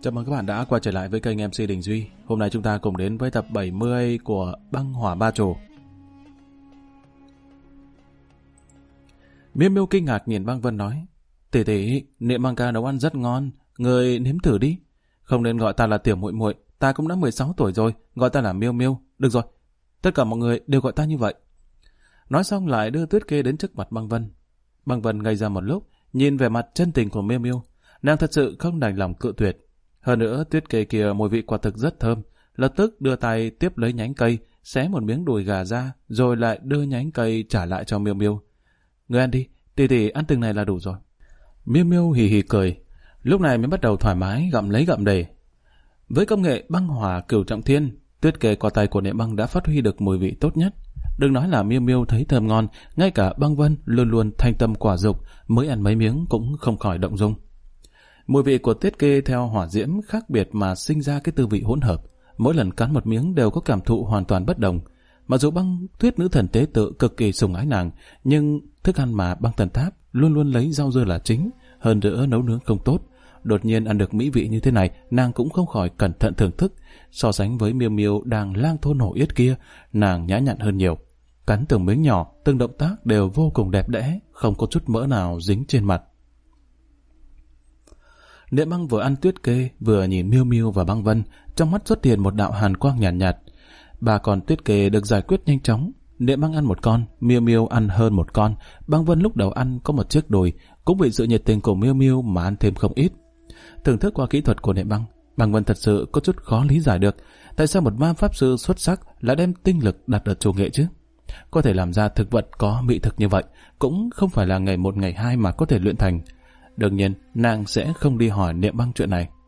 Chào mừng các bạn đã quay trở lại với kênh MC Đình Duy. Hôm nay chúng ta cùng đến với tập 70 của Băng Hỏa Ba Trổ. Miêu Miêu kinh ngạc nhìn Băng Vân nói: "Tỷ tỷ, Niệm Băng ca nấu ăn rất ngon, người nếm thử đi. Không nên gọi ta là tiểu muội muội, ta cũng đã 16 tuổi rồi, gọi ta là Miêu Miêu. Được rồi, tất cả mọi người đều gọi ta như vậy." Nói xong lại đưa Tuyết Kê đến trước mặt Băng Vân. Băng Vân ngây ra một lúc, nhìn về mặt chân tình của Miêu Miêu, nàng thật sự không đành lòng cự tuyệt. Hơn nữa Tuyết Kê kia mùi vị quả thực rất thơm, lập tức đưa tay tiếp lấy nhánh cây, xé một miếng đùi gà ra, rồi lại đưa nhánh cây trả lại cho Miêu Miêu. "Ngươi ăn đi, tỷ tỷ ăn từng này là đủ rồi." Miêu Miêu hì hì cười, lúc này mới bắt đầu thoải mái gặm lấy gặm để. Với công nghệ băng hỏa cửu trọng thiên, Tuyết Kê qua tay của Niệm Băng đã phát huy được mùi vị tốt nhất. Đừng nói là Miêu Miêu thấy thơm ngon, ngay cả Băng Vân luôn luôn thanh tâm quả dục, mới ăn mấy miếng cũng không khỏi động dung. Mùi vị của Tuyết Kê theo hỏa diễm khác biệt mà sinh ra cái tư vị hỗn hợp, mỗi lần cắn một miếng đều có cảm thụ hoàn toàn bất đồng. Mặc dù Băng Tuyết nữ thần tế tự cực kỳ sủng ái nàng, nhưng thức ăn mà Băng Thần Tháp luôn luôn lấy rau dưa là chính, hơn nữa nấu nướng không tốt. Đột nhiên ăn được mỹ vị như thế này, nàng cũng không khỏi cẩn thận thưởng thức. So sánh với Miêu Miêu đang lang thôn hổ yết kia, nàng nhã nhặn hơn nhiều. Cắn từng miếng nhỏ, từng động tác đều vô cùng đẹp đẽ, không có chút mỡ nào dính trên mặt. Niệm Băng vừa ăn Tuyết Kê vừa nhìn Miêu Miêu và Băng Vân, trong mắt xuất hiện một đạo hàn quang nhàn nhạt. Ba con Tuyết Kê được giải quyết nhanh chóng. Niệm Băng ăn một con, Miêu Miêu ăn hơn một con. Băng Vân lúc đầu ăn có một chiếc đùi, cũng vì sự nhiệt tình của Miêu Miêu mà ăn thêm không ít. Thưởng thức qua kỹ thuật của Niệm Băng, Băng Vân thật sự có chút khó lý giải được tại sao một ma pháp sư xuất sắc lại đem tinh lực đặt ở chủ nghệ chứ. Có thể làm ra thực vật có mỹ thực như vậy cũng không phải là ngày một ngày hai mà có thể luyện thành. Đương nhiên nàng sẽ không đi hỏi Niệm Băng chuyện này.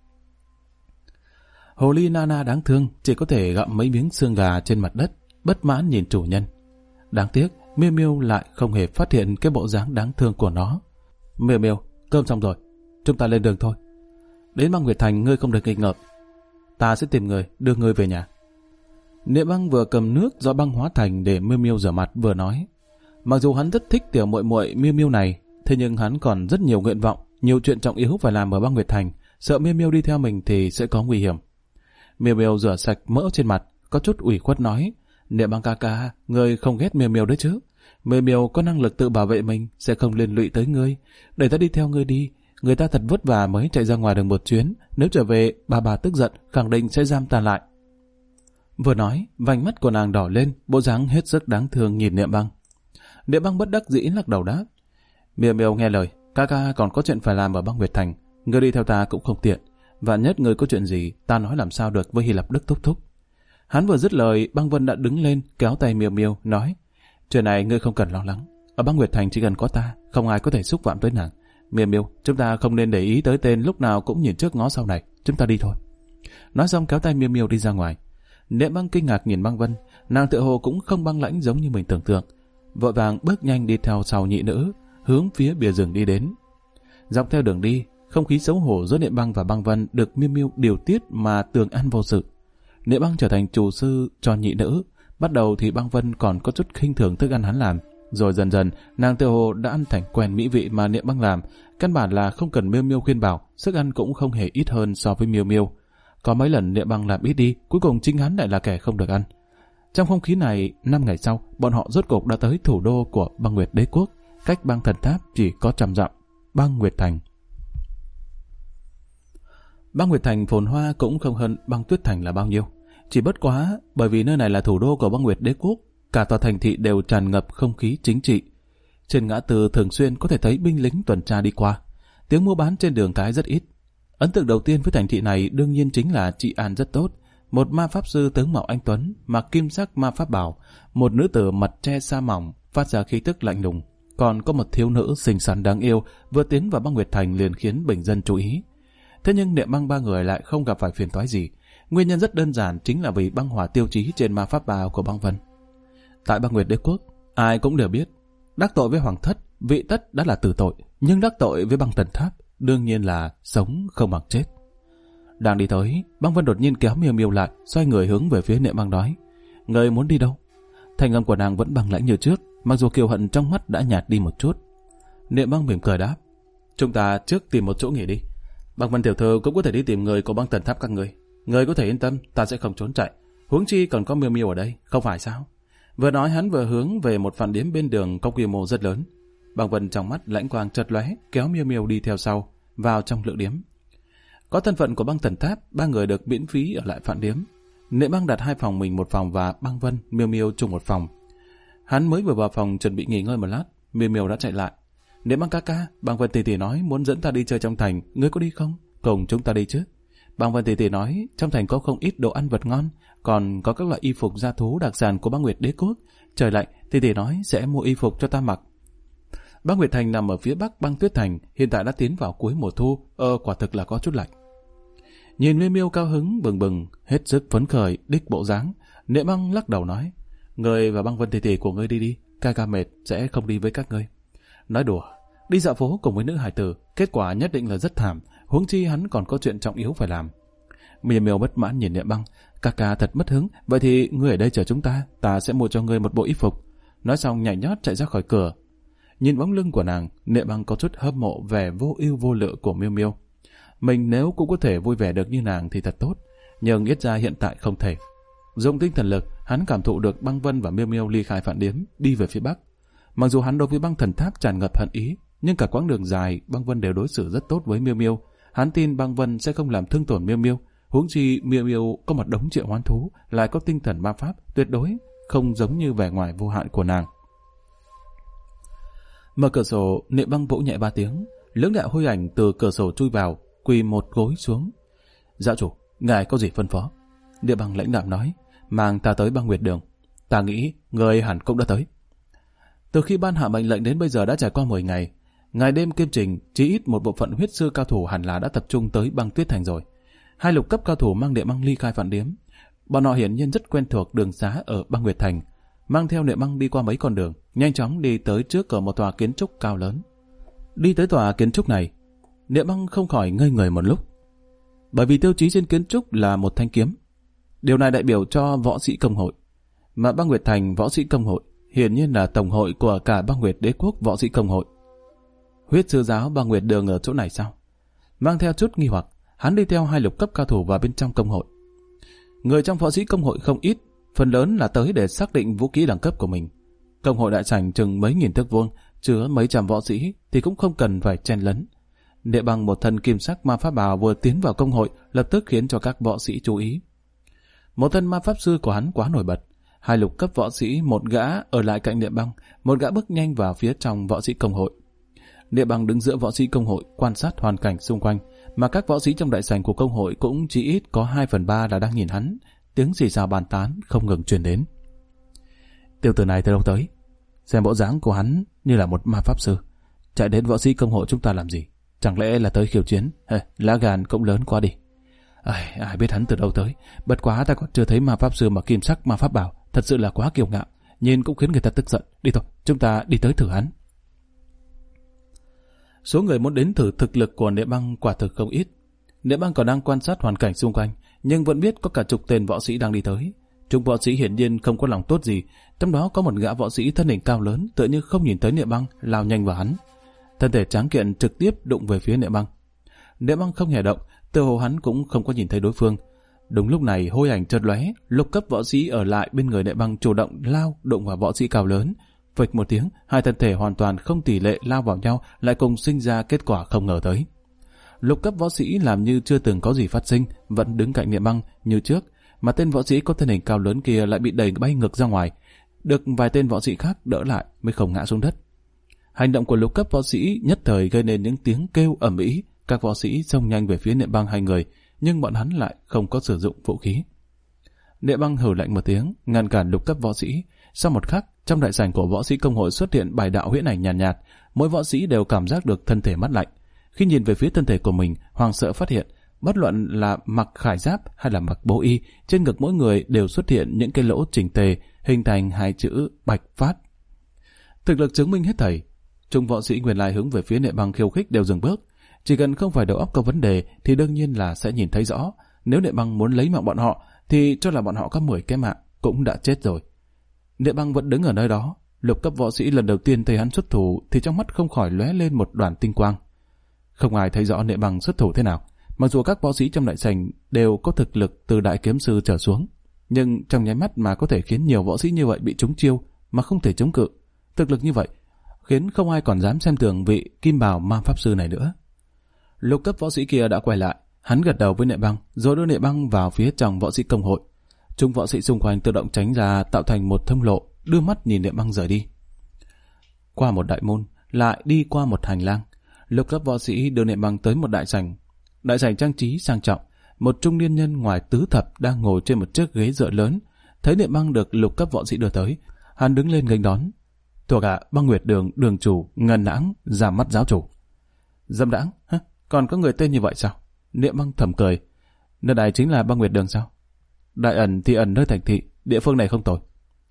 Hồ ly Nana đáng thương chỉ có thể gặm mấy miếng xương gà trên mặt đất, bất mãn nhìn chủ nhân. Đáng tiếc Miêu Miêu lại không hề phát hiện cái bộ dáng đáng thương của nó. "Miêu Miêu, cơm xong rồi, chúng ta lên đường thôi. Đến Băng Nguyệt Thành ngươi không được nghịch ngợm, ta sẽ tìm người đưa ngươi về nhà." Niệm Băng vừa cầm nước do băng hóa thành để Miêu Miêu rửa mặt vừa nói. Mặc dù hắn rất thích tiểu muội muội Miêu Miêu này, thế nhưng hắn còn rất nhiều nguyện vọng, nhiều chuyện trọng yếu phải làm ở Băng Nguyệt Thành, sợ Miêu Miêu đi theo mình thì sẽ có nguy hiểm. Miêu Miêu rửa sạch mỡ trên mặt, có chút ủy khuất nói: "Niệm Băng ca ca, ngươi không ghét Miêu Miêu đấy chứ? Miêu Miêu có năng lực tự bảo vệ mình, sẽ không liên lụy tới ngươi. Để ta đi theo ngươi đi, người ta thật vất vả mới chạy ra ngoài được một chuyến, nếu trở về bà tức giận, khẳng định sẽ giam ta lại." Vừa nói, vành mắt của nàng đỏ lên, bộ dáng hết sức đáng thương nhìn Niệm Băng. Niệm Băng bất đắc dĩ lắc đầu đáp: "Miêu Miêu nghe lời, ca ca còn có chuyện phải làm ở Băng Nguyệt Thành, ngươi đi theo ta cũng không tiện. Vạn nhất ngươi có chuyện gì, ta nói làm sao được với Hy Lạp Đức thúc thúc." Hắn vừa dứt lời, Băng Vân đã đứng lên kéo tay Miêu Miêu nói: "Chuyện này ngươi không cần lo lắng, ở Băng Nguyệt Thành chỉ cần có ta, không ai có thể xúc phạm tới nàng. Miêu Miêu, chúng ta không nên để ý tới tên lúc nào cũng nhìn trước ngó sau này, chúng ta đi thôi." Nói xong kéo tay Miêu Miêu đi ra ngoài. Niệm Băng kinh ngạc nhìn Băng Vân, nàng tựa hồ cũng không băng lãnh giống như mình tưởng tượng, vội vàng bước nhanh đi theo sau nhị nữ, hướng phía bìa rừng đi đến. Dọc theo đường đi, không khí xấu hổ giữa Niệm Băng và Băng Vân được Miêu Miêu điều tiết mà tường ăn vô sự. Niệm Băng trở thành chủ sư cho nhị nữ. Bắt đầu thì Băng Vân còn có chút khinh thường thức ăn hắn làm, rồi dần dần nàng tựa hồ đã ăn thành quen mỹ vị mà Niệm Băng làm, căn bản là không cần Miêu Miêu khuyên bảo, sức ăn cũng không hề ít hơn so với Miêu Miêu. Có mấy lần Niệm Băng làm ít đi, cuối cùng chính hắn lại là kẻ không được ăn. Trong không khí này, 5 ngày sau, bọn họ rốt cuộc đã tới thủ đô của Băng Nguyệt Đế quốc, cách Băng Thần Tháp chỉ có 100 dặm, Băng Nguyệt Thành. Băng Nguyệt Thành phồn hoa cũng không hơn Băng Tuyết Thành là bao nhiêu, chỉ bất quá bởi vì nơi này là thủ đô của Băng Nguyệt Đế quốc, cả tòa thành thị đều tràn ngập không khí chính trị. Trên ngã tư thường xuyên có thể thấy binh lính tuần tra đi qua, tiếng mua bán trên đường cái rất ít. Ấn tượng đầu tiên với thành thị này đương nhiên chính là trị an rất tốt. Một ma pháp sư tướng mạo anh tuấn, mặc kim sắc ma pháp bào, một nữ tử mặt che sa mỏng, phát ra khí tức lạnh lùng, còn có một thiếu nữ xinh xắn đáng yêu vừa tiến vào Băng Nguyệt Thành liền khiến bình dân chú ý. Thế nhưng Niệm Băng ba người lại không gặp phải phiền toái gì. Nguyên nhân rất đơn giản, chính là vì băng hỏa tiêu chí trên ma pháp bào của Băng Vân. Tại Băng Nguyệt Đế quốc, ai cũng đều biết, đắc tội với Hoàng thất, vị tất đã là tử tội, nhưng đắc tội với Băng Thần Tháp đương nhiên là sống không bằng chết. Đang đi tới, Băng Vân đột nhiên kéo Miêu Miêu lại, xoay người hướng về phía Niệm Băng nói: "Người muốn đi đâu?" Thanh âm của nàng vẫn băng lãnh như trước, mặc dù kiêu hận trong mắt đã nhạt đi một chút. Niệm Băng mỉm cười đáp: "Chúng ta trước tìm một chỗ nghỉ đi. Băng Vân tiểu thư cũng có thể đi tìm người của băng Tần Tháp các người. Người có thể yên tâm, ta sẽ không trốn chạy. Huống chi còn có Miêu Miêu ở đây, không phải sao? Vừa nói hắn vừa hướng về một饭điếm bên đường có quy mô rất lớn. Băng Vân trong mắt lãnh quang chợt lóe, kéo Miêu Miêu đi theo sau, vào trong lượng điếm. Có thân phận của băng Tần Tháp, ba người được miễn phí ở lại饭điếm. Nệ Băng đặt 2 phòng mình 1 phòng và Băng Vân, Miêu Miêu chung 1 phòng. Hắn mới vừa vào phòng chuẩn bị nghỉ ngơi một lát, Miêu Miêu đã chạy lại. Nệ Băng ca ca, Băng Vân tỷ tỷ nói muốn dẫn ta đi chơi trong thành, ngươi có đi không? Cùng chúng ta đi chứ. Băng Vân tỷ tỷ nói trong thành có không ít đồ ăn vật ngon, còn có các loại y phục gia thú đặc sản của Băng Nguyệt Đế quốc. Trời lạnh, tỷ tỷ nói sẽ mua y phục cho ta mặc. Băng Nguyệt thành nằm ở phía bắc Băng Tuyết thành, hiện tại đã tiến vào cuối mùa thu, quả thực là có chút lạnh. Nhìn Miêu Miêu cao hứng bừng bừng, hết sức phấn khởi, đích bộ dáng, Nệ Băng lắc đầu nói: "Ngươi và Băng Vân tỷ tỷ của ngươi đi đi, ca ca mệt sẽ không đi với các ngươi." Nói đùa, đi dạo phố cùng với nữ hải tử, kết quả nhất định là rất thảm, huống chi hắn còn có chuyện trọng yếu phải làm. Miêu Miêu bất mãn nhìn Nệ Băng: "Ca ca thật mất hứng, vậy thì ngươi ở đây chờ chúng ta, ta sẽ mua cho ngươi một bộ y phục." Nói xong nhảy nhót chạy ra khỏi cửa. Nhìn bóng lưng của nàng, Nệ Băng có chút hâm mộ vẻ vô ưu vô lự của Miêu Miêu. Mình nếu cũng có thể vui vẻ được như nàng thì thật tốt, nhưng ít ra hiện tại không thể. Dùng tinh thần lực, hắn cảm thụ được Băng Vân và Miêu Miêu ly khai饭điếm, đi về phía bắc. Mặc dù hắn đối với Băng Thần Tháp tràn ngập hận ý, nhưng cả quãng đường dài, Băng Vân đều đối xử rất tốt với Miêu Miêu. Hắn tin Băng Vân sẽ không làm thương tổn Miêu Miêu. Huống chi Miêu Miêu có một đống triệu hoán thú, lại có tinh thần ma pháp, tuyệt đối không giống như vẻ ngoài vô hạn của nàng. Mở cửa sổ, Nệ Băng vỗ nhẹ 3 tiếng, lưỡng đạo hôi ảnh từ cửa sổ chui vào, quỳ một gối xuống. "Giáo chủ, ngài có gì phân phó?" Nệ Băng lãnh đạm nói: "Mang ta tới Băng Nguyệt Đường. Ta nghĩ người hẳn cũng đã tới." Từ khi ban hạ mệnh lệnh đến bây giờ đã trải qua 10 ngày. Ngày đêm kiêm trình, chỉ ít một bộ phận huyết sư cao thủ hẳn là đã tập trung tới Băng Tuyết thành rồi. 2 lục cấp cao thủ mang Nệ Băng ly khai饭điếm. Bọn họ hiển nhiên rất quen thuộc đường xá ở Băng Nguyệt thành, mang theo Nệ Băng đi qua mấy con đường, nhanh chóng đi tới trước cửa một tòa kiến trúc cao lớn. Đi tới tòa kiến trúc này, Nệ Băng không khỏi ngây người một lúc, bởi vì tiêu chí trên kiến trúc là một thanh kiếm. Điều này đại biểu cho võ sĩ công hội, mà Băng Nguyệt thành võ sĩ công hội hiển nhiên là tổng hội của cả Băng Nguyệt Đế quốc võ sĩ công hội. Huyết sư giáo Băng Nguyệt Đường ở chỗ này sao? Mang theo chút nghi hoặc, hắn đi theo 2 lục cấp cao thủ vào bên trong công hội. Người trong võ sĩ công hội không ít, phần lớn là tới để xác định vũ khí đẳng cấp của mình. Công hội đại sảnh chừng mấy nghìn thước vuông, chứa mấy trăm võ sĩ thì cũng không cần phải chen lấn. Nệ Băng một thân kim sắc ma pháp bào vừa tiến vào công hội, lập tức khiến cho các võ sĩ chú ý. Một thân ma pháp sư của hắn quá nổi bật. 2 lục cấp võ sĩ, một gã ở lại cạnh Nệ Băng, một gã bước nhanh vào phía trong võ sĩ công hội. Nệ Băng đứng giữa võ sĩ công hội, quan sát hoàn cảnh xung quanh, mà các võ sĩ trong đại sảnh của công hội cũng chỉ ít có 2/3 là đang nhìn hắn. Tiếng xì xào bàn tán không ngừng truyền đến. "Tiểu tử này từ đâu tới? Xem bộ dáng của hắn như là một ma pháp sư, chạy đến võ sĩ công hội chúng ta làm gì? Chẳng lẽ là tới khiêu chiến? Lá gan cũng lớn quá đi." Ai biết hắn từ đâu tới, bất quá ta còn chưa thấy ma pháp sư mặc kim sắc ma pháp bào, thật sự là quá kiêu ngạo, nhìn cũng khiến người ta tức giận. Đi thôi, chúng ta đi tới thử hắn. Số người muốn đến thử thực lực của Nệ Băng quả thực không ít. Nệ Băng còn đang quan sát hoàn cảnh xung quanh, nhưng vẫn biết có cả chục tên võ sĩ đang đi tới. Chúng võ sĩ hiển nhiên không có lòng tốt gì, trong đó có một gã võ sĩ thân hình cao lớn, tựa như không nhìn thấy Nệ Băng, lao nhanh vào hắn. Thân thể tráng kiện trực tiếp đụng về phía Nệ Băng. Nệ Băng không hề động, tựa hồ hắn cũng không có nhìn thấy đối phương. Đúng lúc này hôi ảnh chợt lóe, lục cấp võ sĩ ở lại bên người Nệ Băng chủ động lao đụng vào võ sĩ cao lớn. Phịch một tiếng, 2 thân thể hoàn toàn không tỷ lệ lao vào nhau, lại cùng sinh ra kết quả không ngờ tới. Lục cấp võ sĩ làm như chưa từng có gì phát sinh, vẫn đứng cạnh Nệ Băng như trước, mà tên võ sĩ có thân hình cao lớn kia lại bị đẩy bay ngược ra ngoài, được vài tên võ sĩ khác đỡ lại mới không ngã xuống đất. Hành động của lục cấp võ sĩ nhất thời gây nên những tiếng kêu ầm ĩ, các võ sĩ xông nhanh về phía Nệ Băng 2 người, nhưng bọn hắn lại không có sử dụng vũ khí. Nệ Băng hừ lạnh một tiếng, ngăn cản lục cấp võ sĩ. Sau một khắc, trong đại sảnh của võ sĩ công hội xuất hiện 7 đạo huyễn ảnh nhàn nhạt, mỗi võ sĩ đều cảm giác được thân thể mát lạnh. Khi nhìn về phía thân thể của mình, hoàng sợ phát hiện, bất luận là mặc khải giáp hay là mặc bố y, trên ngực mỗi người đều xuất hiện những cái lỗ chỉnh tề, hình thành 2 chữ Bạch Phát. Thực lực chứng minh hết thảy. Chúng võ sĩ nguyên lai hướng về phía Nệ Băng khiêu khích đều dừng bước. Chỉ cần không phải đầu óc có vấn đề thì đương nhiên là sẽ nhìn thấy rõ. Nếu Nệ Băng muốn lấy mạng bọn họ thì cho là bọn họ có 10 cái mạng cũng đã chết rồi. Nệ Băng vẫn đứng ở nơi đó. Lục cấp võ sĩ lần đầu tiên thấy hắn xuất thủ thì trong mắt không khỏi lóe lên một đoàn tinh quang. Không ai thấy rõ Nệ Băng xuất thủ thế nào, Mặc dù các võ sĩ trong đại sảnh đều có thực lực từ đại kiếm sư trở xuống, nhưng trong nháy mắt mà có thể khiến nhiều võ sĩ như vậy bị trúng chiêu mà không thể chống cự. Thực lực như vậy khiến không ai còn dám xem thường vị kim bào ma pháp sư này nữa. Lục cấp võ sĩ kia đã quay lại, hắn gật đầu với Nệ Băng, rồi đưa Nệ Băng vào phía trong võ sĩ công hội. Chúng võ sĩ xung quanh tự động tránh ra, tạo thành một thông lộ, đưa mắt nhìn Nệ Băng rời đi. Qua một đại môn, lại đi qua một hành lang. Lục cấp võ sĩ đưa Nệ Băng tới một đại sảnh. Đại sảnh trang trí sang trọng, một trung niên nhân ngoài tứ thập đang ngồi trên một chiếc ghế dựa lớn. Thấy Nệ Băng được lục cấp võ sĩ đưa tới, hắn đứng lên nghênh đón. Thuộc hạ Băng Nguyệt Đường đường chủ Ngân Nãng ra mắt giáo chủ. Dâm đãng? Hả? Còn có người tên như vậy sao? Nệ Băng thầm cười. Nơi này chính là Băng Nguyệt Đường sao? Đại ẩn thì ẩn nơi thành thị, địa phương này không tồi.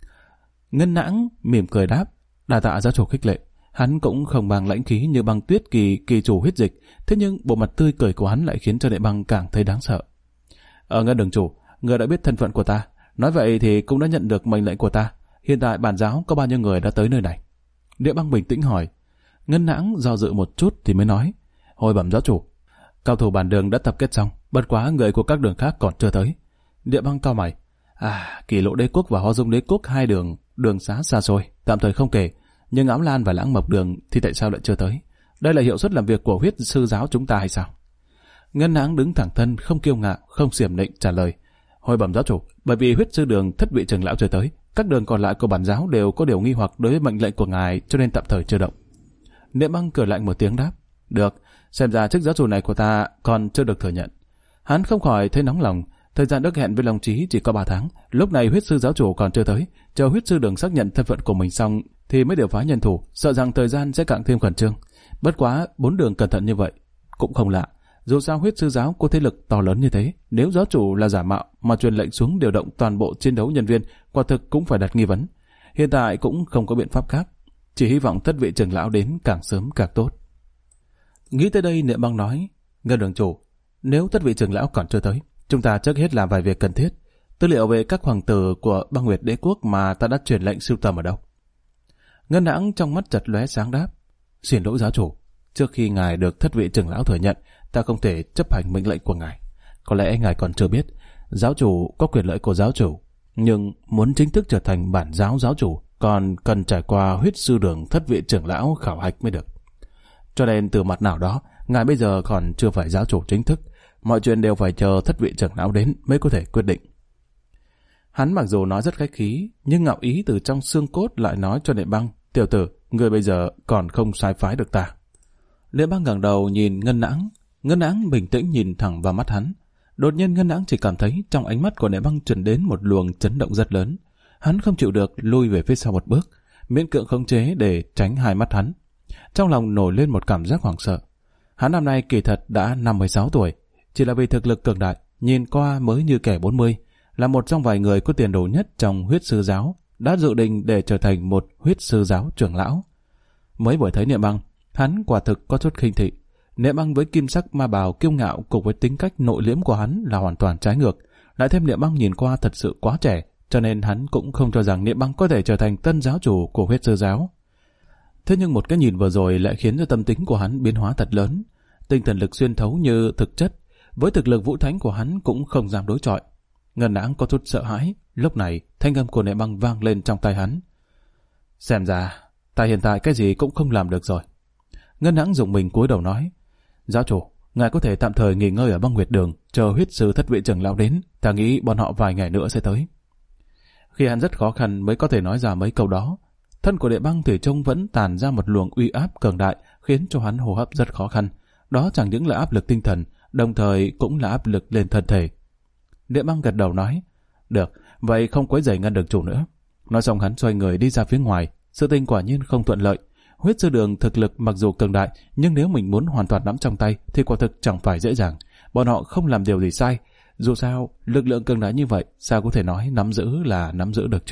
Ngân Nãng mỉm cười đáp. Đa tạ giáo chủ khích lệ. Hắn cũng không bằng lãnh khí như Băng Tuyết kỳ chủ huyết dịch, thế nhưng bộ mặt tươi cười của hắn lại khiến cho Nệ Băng càng thấy đáng sợ. Ngân đường chủ, người đã biết thân phận của ta, nói vậy thì cũng đã nhận được mệnh lệnh của ta. Hiện tại bản giáo có bao nhiêu người đã tới nơi này? Nệ Băng bình tĩnh hỏi. Ngân Nãng do dự một chút thì mới nói. Hồi bẩm giáo chủ, cao thủ bản đường đã tập kết xong, bất quá người của các đường khác còn chưa tới. Nệ Băng cau mày. Kỷ Lộ Đế Quốc và Ho Dung Đế Quốc hai đường xá xa xôi, tạm thời không kể, nhưng Ám Lan và Lãng Mộc Đường thì tại sao lại chưa tới? Đây là hiệu suất làm việc của huyết sư giáo chúng ta hay sao? Ngân Nãng đứng thẳng thân, không kiêu ngạo, không xiểm nịnh trả lời. Hồi bẩm giáo chủ, bởi vì huyết sư đường thất vị trưởng lão chưa tới, các đường còn lại của bản giáo đều có điều nghi hoặc đối với mệnh lệnh của ngài, cho nên tạm thời chưa động. Nệ Băng cười lạnh một tiếng đáp. Được, xem ra chức giáo chủ này của ta còn chưa được thừa nhận. Hắn không khỏi thấy nóng lòng. Thời gian ước hẹn với Long Chí chỉ có 3 tháng, lúc này huyết sư giáo chủ còn chưa tới, chờ huyết sư đường xác nhận thân phận của mình xong thì mới điều phái nhân thủ, sợ rằng thời gian sẽ càng thêm khẩn trương. Bất quá 4 đường cẩn thận như vậy cũng không lạ, dù sao huyết sư giáo có thế lực to lớn như thế, nếu giáo chủ là giả mạo mà truyền lệnh xuống điều động toàn bộ chiến đấu nhân viên, quả thực cũng phải đặt nghi vấn. Hiện tại cũng không có biện pháp khác, chỉ hy vọng thất vị trưởng lão đến càng sớm càng tốt. Nghĩ tới đây, Nệ Băng nói. Ngân đường chủ, nếu thất vị trưởng lão còn chưa tới, chúng ta trước hết làm vài việc cần thiết. Tư liệu về các hoàng tử của Băng Nguyệt Đế Quốc mà ta đã truyền lệnh sưu tầm ở đâu? Ngân Nãng trong mắt chật lóe sáng đáp. Xin lỗi giáo chủ, trước khi ngài được thất vị trưởng lão thừa nhận, ta không thể chấp hành mệnh lệnh của ngài. Có lẽ ngài còn chưa biết, giáo chủ có quyền lợi của giáo chủ, nhưng muốn chính thức trở thành bản giáo giáo chủ còn cần trải qua huyết sư đường thất vị trưởng lão khảo hạch mới được. Cho nên từ mặt nào đó, ngài bây giờ còn chưa phải giáo chủ chính thức, mọi chuyện đều phải chờ thất vị trưởng lão đến mới có thể quyết định. Hắn mặc dù nói rất khách khí, nhưng ngạo ý từ trong xương cốt lại nói cho Nệ Băng, tiểu tử, người bây giờ còn không sai phái được ta. Nệ Băng ngẩng đầu nhìn Ngân Nãng. Ngân Nãng bình tĩnh nhìn thẳng vào mắt hắn. Đột nhiên Ngân Nãng chỉ cảm thấy trong ánh mắt của Nệ Băng truyền đến một luồng chấn động rất lớn. Hắn không chịu được, lui về phía sau một bước, miễn cưỡng khống chế để tránh hai mắt hắn. Trong lòng nổi lên một cảm giác hoảng sợ. Hắn năm nay kỳ thật đã 56 tuổi, chỉ là vì thực lực cường đại, nhìn qua mới như kẻ 40, là một trong vài người có tiền đồ nhất trong huyết sư giáo, đã dự định để trở thành một huyết sư giáo trưởng lão. Mới vừa thấy Nệ Băng, hắn quả thực có chút khinh thị. Nệ Băng với kim sắc ma bào kiêu ngạo cùng với tính cách nội liễm của hắn là hoàn toàn trái ngược, lại thêm Nệ Băng nhìn qua thật sự quá trẻ, cho nên hắn cũng không cho rằng Nệ Băng có thể trở thành tân giáo chủ của huyết sư giáo. Thế nhưng một cái nhìn vừa rồi lại khiến cho tâm tính của hắn biến hóa thật lớn, tinh thần lực xuyên thấu như thực chất, với thực lực vũ thánh của hắn cũng không dám đối chọi. Ngân Nãng có chút sợ hãi, lúc này thanh âm của Nệ Băng vang lên trong tai hắn. Xem ra, ta hiện tại cái gì cũng không làm được rồi. Ngân Nãng dùng mình cúi đầu nói, giáo chủ, ngài có thể tạm thời nghỉ ngơi ở Băng Nguyệt Đường, chờ huyết sư thất vị trưởng lão đến, ta nghĩ bọn họ vài ngày nữa sẽ tới. Khi hắn rất khó khăn mới có thể nói ra mấy câu đó, thân của Nệ Băng thủy chung vẫn tàn ra một luồng uy áp cường đại, khiến cho hắn hô hấp rất khó khăn. Đó chẳng những là áp lực tinh thần, đồng thời cũng là áp lực lên thân thể. Nệ Băng gật đầu nói, được, vậy không quấy rầy Ngân đường chủ nữa. Nói xong hắn xoay người đi ra phía ngoài. Sự tình quả nhiên không thuận lợi. Huyết sư đường thực lực mặc dù cường đại, nhưng nếu mình muốn hoàn toàn nắm trong tay thì quả thực chẳng phải dễ dàng. Bọn họ không làm điều gì sai. Dù sao, lực lượng cường đại như vậy, sao có thể nói nắm giữ là nắm giữ được chứ?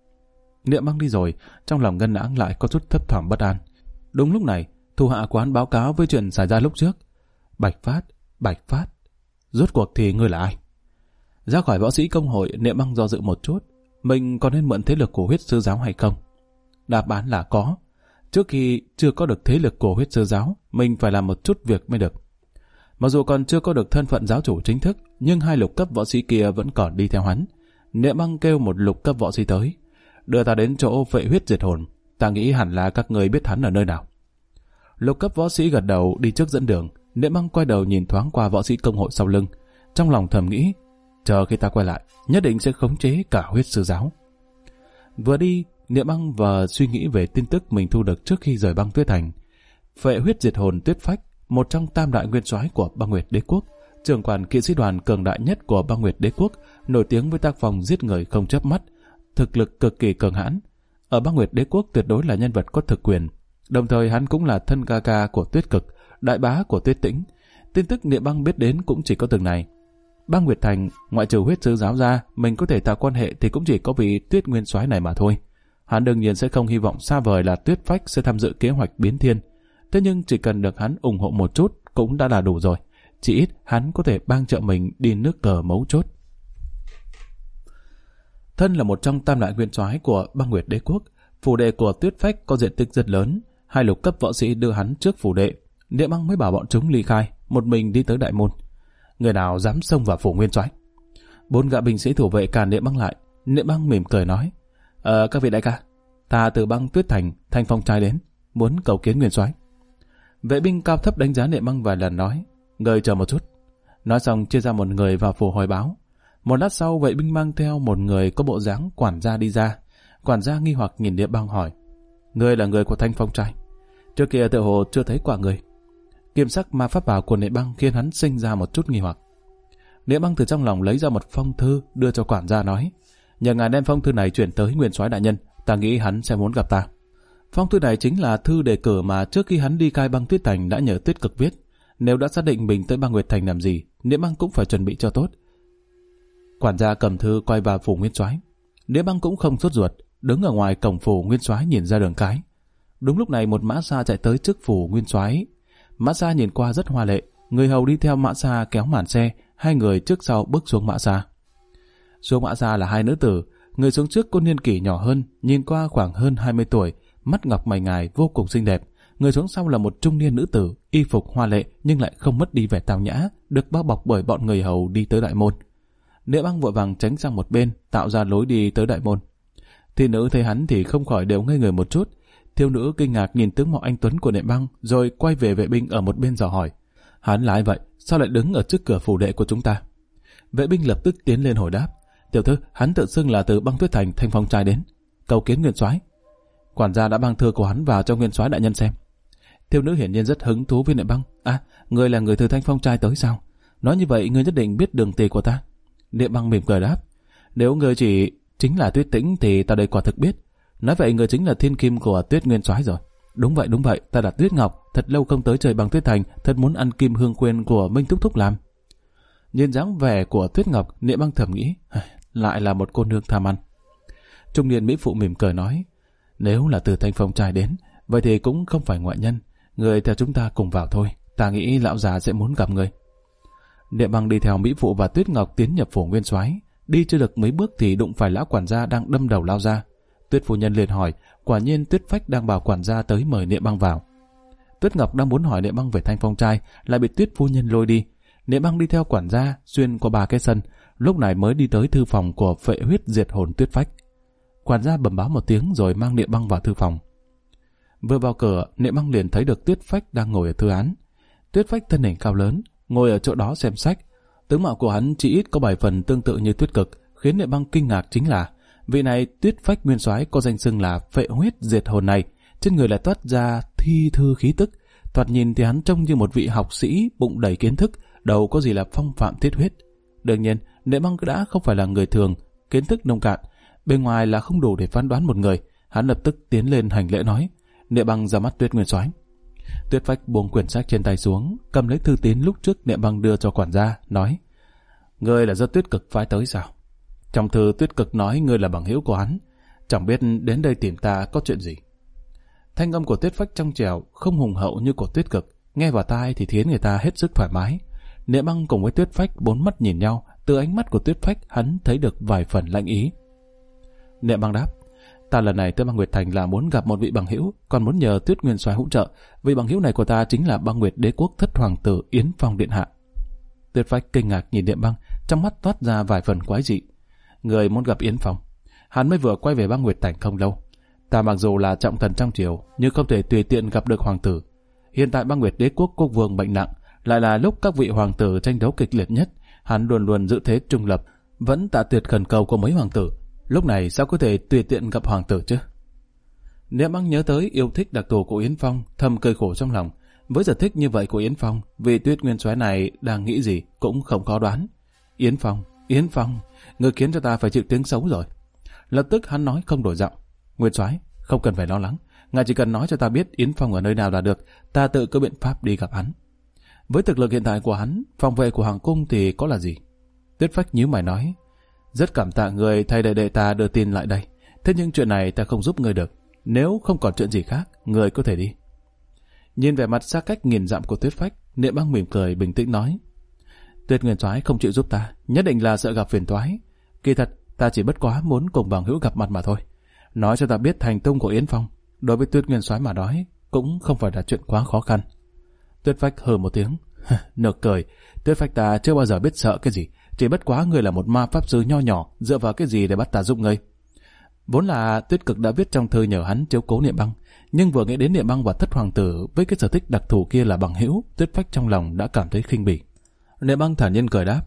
Nệ Băng đi rồi, trong lòng Ngân Nãng lại có chút thấp thỏm bất an. Đúng lúc này, thủ hạ của hắn báo cáo với chuyện xảy ra lúc trước. Bạch Phát, rốt cuộc thì ngươi là ai? Ra khỏi võ sĩ công hội, Nệ Băng do dự một chút, mình có nên mượn thế lực của huyết sư giáo hay không? Đáp án là có. Trước khi chưa có được thế lực của huyết sư giáo, mình phải làm một chút việc mới được. Mặc dù còn chưa có được thân phận giáo chủ chính thức, nhưng 2 lục cấp võ sĩ kia vẫn còn đi theo hắn. Niệm Băng kêu một lục cấp võ sĩ tới. Đưa ta đến chỗ Phệ Huyết Diệt Hồn. Ta nghĩ hẳn là các người biết hắn ở nơi nào. Lục cấp võ sĩ gật đầu đi trước dẫn đường. Niệm Băng quay đầu nhìn thoáng qua võ sĩ công hội sau lưng. Trong lòng thầm nghĩ, chờ khi ta quay lại, nhất định sẽ khống chế cả huyết sư giáo. Vừa đi, Niệm Băng vừa suy nghĩ về tin tức mình thu được trước khi rời Băng Tuyết Thành. Phệ Huyết Diệt Hồn Tuyết Phách, một trong tam đại nguyên soái của Băng Nguyệt Đế Quốc, trưởng quản kỵ sĩ đoàn cường đại nhất của Băng Nguyệt Đế Quốc, nổi tiếng với tác phong giết người không chớp mắt, thực lực cực kỳ cường hãn. Ở Băng Nguyệt Đế Quốc tuyệt đối là nhân vật có thực quyền. Đồng thời hắn cũng là thân ca ca của Tuyết Cực, đại bá của Tuyết Tĩnh. Tin tức Niệm Băng biết đến cũng chỉ có từng này. Băng Nguyệt Thành, ngoại trừ huyết sư giáo ra, mình có thể tạo quan hệ thì cũng chỉ có vị Tuyết Nguyên soái này mà thôi. Hắn đương nhiên sẽ không hy vọng xa vời là Tuyết Phách sẽ tham dự kế hoạch biến thiên. Thế nhưng chỉ cần được hắn ủng hộ một chút cũng đã là đủ rồi. Chỉ ít hắn có thể bang trợ mình đi nước cờ mấu chốt. Thân là một trong tam đại nguyên soái của Băng Nguyệt Đế Quốc, phủ đệ của Tuyết Phách có diện tích rất lớn. 2 lục cấp võ sĩ đưa hắn trước phủ đệ. Niệm Băng mới bảo bọn chúng ly khai, một mình đi tới đại môn. Người nào dám xông vào phủ nguyên soái? 4 gã binh sĩ thủ vệ cản Niệm Băng lại. Niệm Băng mỉm cười nói, các vị đại ca, ta từ Băng Tuyết Thành, Thanh Phong trai đến, muốn cầu kiến nguyên soái. Vệ binh cao thấp đánh giá Niệm Băng vài lần nói, người chờ một chút. Nói xong chia ra một người vào phủ hồi báo. Một lát sau, vệ binh mang theo một người có bộ dáng quản gia đi ra. Quản gia nghi hoặc nhìn Niệm Băng hỏi, ngươi là người của Thanh Phong trai? Trước kia tựa hồ chưa thấy quả người. Kim sắc ma pháp bảo của Niệm Băng khiến hắn sinh ra một chút nghi hoặc. Niệm Băng từ trong lòng lấy ra một phong thư đưa cho quản gia nói, nhờ ngài đem phong thư này chuyển tới nguyên soái đại nhân, ta nghĩ hắn sẽ muốn gặp ta. Phong thư này chính là thư đề cử mà trước khi hắn đi cai Băng Tuyết Thành đã nhờ Tuyết Cực viết. Nếu đã xác định mình tới Băng Nguyệt Thành làm gì, Niệm Băng cũng phải chuẩn bị cho tốt. Quản gia cầm thư quay vào phủ nguyên soái. Niệm Băng cũng không sốt ruột, đứng ở ngoài cổng phủ nguyên soái nhìn ra đường cái. Đúng lúc này một mã xa chạy tới trước phủ nguyên soái. Mã xa nhìn qua rất hoa lệ, người hầu đi theo mã xa kéo màn xe, 2 người trước sau bước xuống mã xa. Xuống mã xa là 2 nữ tử, người xuống trước có niên kỷ nhỏ hơn, nhìn qua khoảng hơn 20 tuổi, mắt ngọc mày ngài vô cùng xinh đẹp. Người xuống sau là một trung niên nữ tử, y phục hoa lệ nhưng lại không mất đi vẻ tao nhã, được bao bọc bởi bọn người hầu đi tới đại môn. Niệm Băng vội vàng tránh sang một bên, tạo ra lối đi tới đại môn. Thị nữ thấy hắn thì không khỏi đều ngây người một chút. Thiếu nữ kinh ngạc nhìn tướng mạo anh tuấn của Niệm Băng, rồi quay về vệ binh ở một bên dò hỏi, hắn là ai vậy? Sao lại đứng ở trước cửa phủ đệ của chúng ta? Vệ binh lập tức tiến lên hồi đáp, tiểu thư, hắn tự xưng là từ Băng Tuyết Thành, Thanh Phong trai đến, cầu kiến nguyên soái. Quản gia đã mang thư của hắn vào cho nguyên soái đại nhân xem. Thiếu nữ hiển nhiên rất hứng thú với Niệm Băng. Người là người từ Thanh Phong trai tới sao? Nói như vậy, người nhất định biết đường tì của ta. Niệm Băng mỉm cười đáp, nếu người chỉ chính là Tuyết Tĩnh thì ta đây quả thực biết. Nói vậy người chính là thiên kim của Tuyết nguyên soái rồi. Đúng vậy, ta là Tuyết Ngọc, thật lâu không tới chơi Băng Tuyết Thành, thật muốn ăn kim hương quên của Minh Thúc Thúc làm. Nhìn dáng vẻ của Tuyết Ngọc, Niệm Băng thầm nghĩ, lại là một cô nương tham ăn. Trung niên mỹ phụ mỉm cười nói, nếu là từ Thanh Phong trai đến, vậy thì cũng không phải ngoại nhân, người theo chúng ta cùng vào thôi, ta nghĩ lão già sẽ muốn gặp người. Niệm Băng đi theo mỹ phụ và Tuyết Ngọc tiến nhập phủ nguyên soái. Đi chưa được mấy bước thì đụng phải lão quản gia đang đâm đầu lao ra. Tuyết phu nhân liền hỏi, quả nhiên Tuyết Phách đang bảo quản gia tới mời Niệm Băng vào. Tuyết Ngọc đang muốn hỏi Niệm Băng về Thanh Phong trai, lại bị Tuyết phu nhân lôi đi. Niệm Băng đi theo quản gia xuyên qua 3 cái sân, lúc này mới đi tới thư phòng của Phệ Huyết Diệt Hồn Tuyết Phách. Quản gia bẩm báo một tiếng rồi mang Niệm Băng vào thư phòng. Vừa vào cửa, Niệm Băng liền thấy được Tuyết Phách đang ngồi ở thư án. Tuyết Phách thân hình cao lớn, ngồi ở chỗ đó xem sách. Tướng mạo của hắn chỉ ít có 7 phần tương tự như Tuyết Cực, khiến Niệm Băng kinh ngạc chính là vị này Tuyết Phách nguyên soái có danh xưng là Phệ Huyết Diệt Hồn này, trên người lại toát ra thi thư khí tức. Thoạt nhìn thì hắn trông như một vị học sĩ bụng đầy kiến thức, đầu có gì là phong phạm thiết huyết. Đương nhiên, Niệm Băng đã không phải là người thường, kiến thức nông cạn, bên ngoài là không đủ để phán đoán một người. Hắn lập tức tiến lên hành lễ nói, Niệm Băng ra mắt Tuyết nguyên soái. Tuyết Phách buông quyển sách trên tay xuống, cầm lấy thư tín lúc trước Niệm Băng đưa cho quản gia, nói, ngươi là do Tuyết Cực phái tới sao? Trong thư Tuyết Cực nói ngươi là bằng hữu của hắn, chẳng biết đến đây tìm ta có chuyện gì. Thanh âm của Tuyết Phách trong trẻo, không hùng hậu như của Tuyết Cực, nghe vào tai thì khiến người ta hết sức thoải mái. Niệm Băng cùng với Tuyết Phách 4 mắt nhìn nhau, từ ánh mắt của Tuyết Phách hắn thấy được vài phần lạnh ý. Niệm Băng đáp, ta lần này tới Băng Nguyệt Thành là muốn gặp một vị bằng hữu, còn muốn nhờ Tuyết nguyên soái hỗ trợ. Vị bằng hữu này của ta chính là Băng Nguyệt Đế Quốc thất hoàng tử Yến Phong điện hạ, Tuyết Phách kinh ngạc nhìn Niệm Băng, trong mắt toát ra vài phần quái dị. Người muốn gặp Yến Phong. Hắn mới vừa quay về băng Nguyệt Thành không lâu. Ta mặc dù là trọng thần trong triều, nhưng không thể tùy tiện gặp được hoàng tử. Hiện tại băng Nguyệt Đế quốc quốc vương bệnh nặng, lại là lúc các vị hoàng tử tranh đấu kịch liệt nhất. Hắn luôn luôn giữ thế trung lập, vẫn tạ tuyệt khẩn cầu của mấy hoàng tử. Lúc này sao có thể tùy tiện gặp hoàng tử chứ? Niệm Băng nhớ tới yêu thích đặc thù của Yến Phong, thầm cười khổ trong lòng. Với sở thích như vậy của Yến Phong, vị Tuyết Nguyên soái này đang nghĩ gì cũng không khó đoán. Yến Phong, người khiến cho ta phải chịu tiếng xấu rồi. Lập tức hắn nói không đổi giọng. Nguyên soái, không cần phải lo lắng, ngài chỉ cần nói cho ta biết Yến Phong ở nơi nào là được, ta tự có biện pháp đi gặp hắn. Với thực lực hiện tại của hắn, phòng vệ của hoàng cung thì có là gì? Tuyết Phách nhíu mày nói, rất cảm tạ người thay đệ ta đưa tin lại đây, thế nhưng chuyện này ta không giúp người được. Nếu không còn chuyện gì khác, người có thể đi. Nhìn vẻ mặt xa cách nghìn dặm của Tuyết Phách, Niệm Băng mỉm cười bình tĩnh nói, Tuyết Nguyên soái không chịu giúp ta, nhất định là sợ gặp phiền toái. Kỳ thật, ta chỉ bất quá muốn cùng bằng hữu gặp mặt mà thôi. Nói cho ta biết hành tung của Yến Phong, đối với Tuyết Nguyên soái mà nói, cũng không phải là chuyện quá khó khăn. Tuyết Phách hừ một tiếng, nực cười. Tuyết Phách ta chưa bao giờ biết sợ cái gì, chỉ bất quá người là một ma pháp sư nho nhỏ, dựa vào cái gì để bắt ta giúp ngươi? Vốn là Tuyết Cực đã viết trong thư nhờ hắn chiếu cố Niệm Băng, nhưng vừa nghĩ đến Niệm Băng và Thất hoàng tử với cái sở thích đặc thù kia là bằng hữu, Tuyết Phách trong lòng đã cảm thấy khinh bỉ. Niệm Băng thản nhiên cười đáp,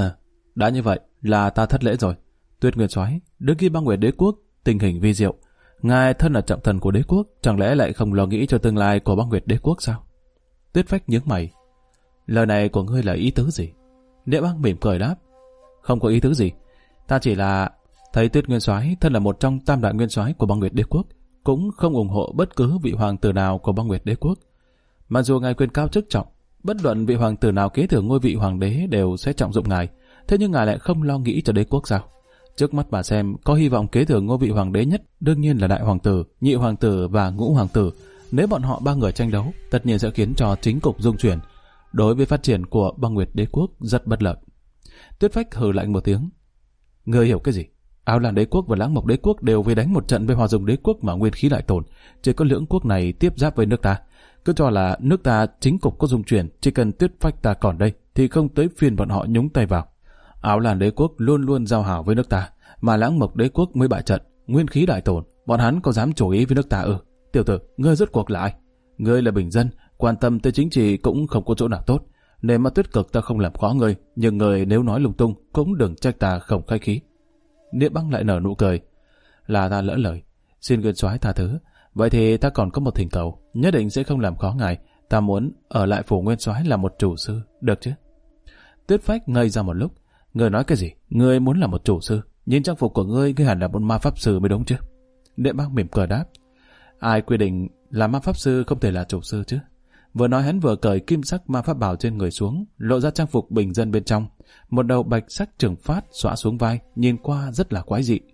đã như vậy là ta thất lễ rồi. Tuyết Nguyên soái, đương kim băng Nguyệt Đế quốc tình hình vi diệu, ngài thân là trọng thần của đế quốc, chẳng lẽ lại không lo nghĩ cho tương lai của băng Nguyệt Đế quốc sao? Tuyết Phách nhướng mày, lời này của ngươi là ý tứ gì? Niệm Băng mỉm cười đáp, không có ý tứ gì, ta chỉ là thấy Tuyết Nguyên soái thân là một trong tam đại nguyên soái của băng Nguyệt Đế quốc, cũng không ủng hộ bất cứ vị hoàng tử nào của băng Nguyệt Đế quốc. Mặc dù ngài quyền cao chức trọng, bất luận vị hoàng tử nào kế thừa ngôi vị hoàng đế đều sẽ trọng dụng ngài, thế nhưng ngài lại không lo nghĩ cho đế quốc sao? Trước mắt bà xem, có hy vọng kế thừa ngôi vị hoàng đế nhất đương nhiên là đại hoàng tử, nhị hoàng tử và ngũ hoàng tử. Nếu bọn họ ba người tranh đấu, tất nhiên sẽ khiến cho chính cục rung chuyển, đối với phát triển của băng Nguyệt Đế quốc rất bất lợi. Tuyết Phách hừ lạnh một tiếng, ngươi hiểu cái gì? Áo Lan Đế quốc và Lãng Mộc Đế quốc đều về đánh một trận với Hòa Dung Đế quốc mà nguyên khí lại tồn, chỉ có lưỡng quốc này tiếp giáp với nước ta. Cứ cho là nước ta chính cục có dung chuyển, chỉ cần Tuyết Phách ta còn đây thì không tới phiên bọn họ nhúng tay vào. Áo Lan Đế quốc luôn luôn giao hảo với nước ta, mà Lãng Mộc Đế quốc mới bại trận, nguyên khí đại tổn, bọn hắn có dám chủ ý với nước ta ư? Tiểu tử, ngươi rốt cuộc là ai? Ngươi là bình dân, quan tâm tới chính trị cũng không có chỗ nào tốt. Nên mà Tuyết Cực ta không làm khó ngươi, nhưng ngươi nếu nói lung tung cũng đừng trách ta không khách khí. Niệm Băng lại nở nụ cười, là ta lỡ lời, xin Nguyên soái tha thứ. Vậy thì ta còn có một thỉnh cầu, nhất định sẽ không làm khó ngài. Ta muốn ở lại phủ Nguyên soái là một chủ sư, được chứ? Tuyết Phách ngây ra một lúc, ngươi nói cái gì? Ngươi muốn là một chủ sư? Nhìn trang phục của ngươi hẳn là một ma pháp sư mới đúng chứ? Niệm Băng mỉm cười đáp, ai quy định là ma pháp sư không thể là chủ sư chứ? Vừa nói hắn vừa cởi kim sắc ma pháp bào trên người xuống, lộ ra trang phục bình dân bên trong, một đầu bạch sắc trường phát xõa xuống vai, nhìn qua rất là quái dị.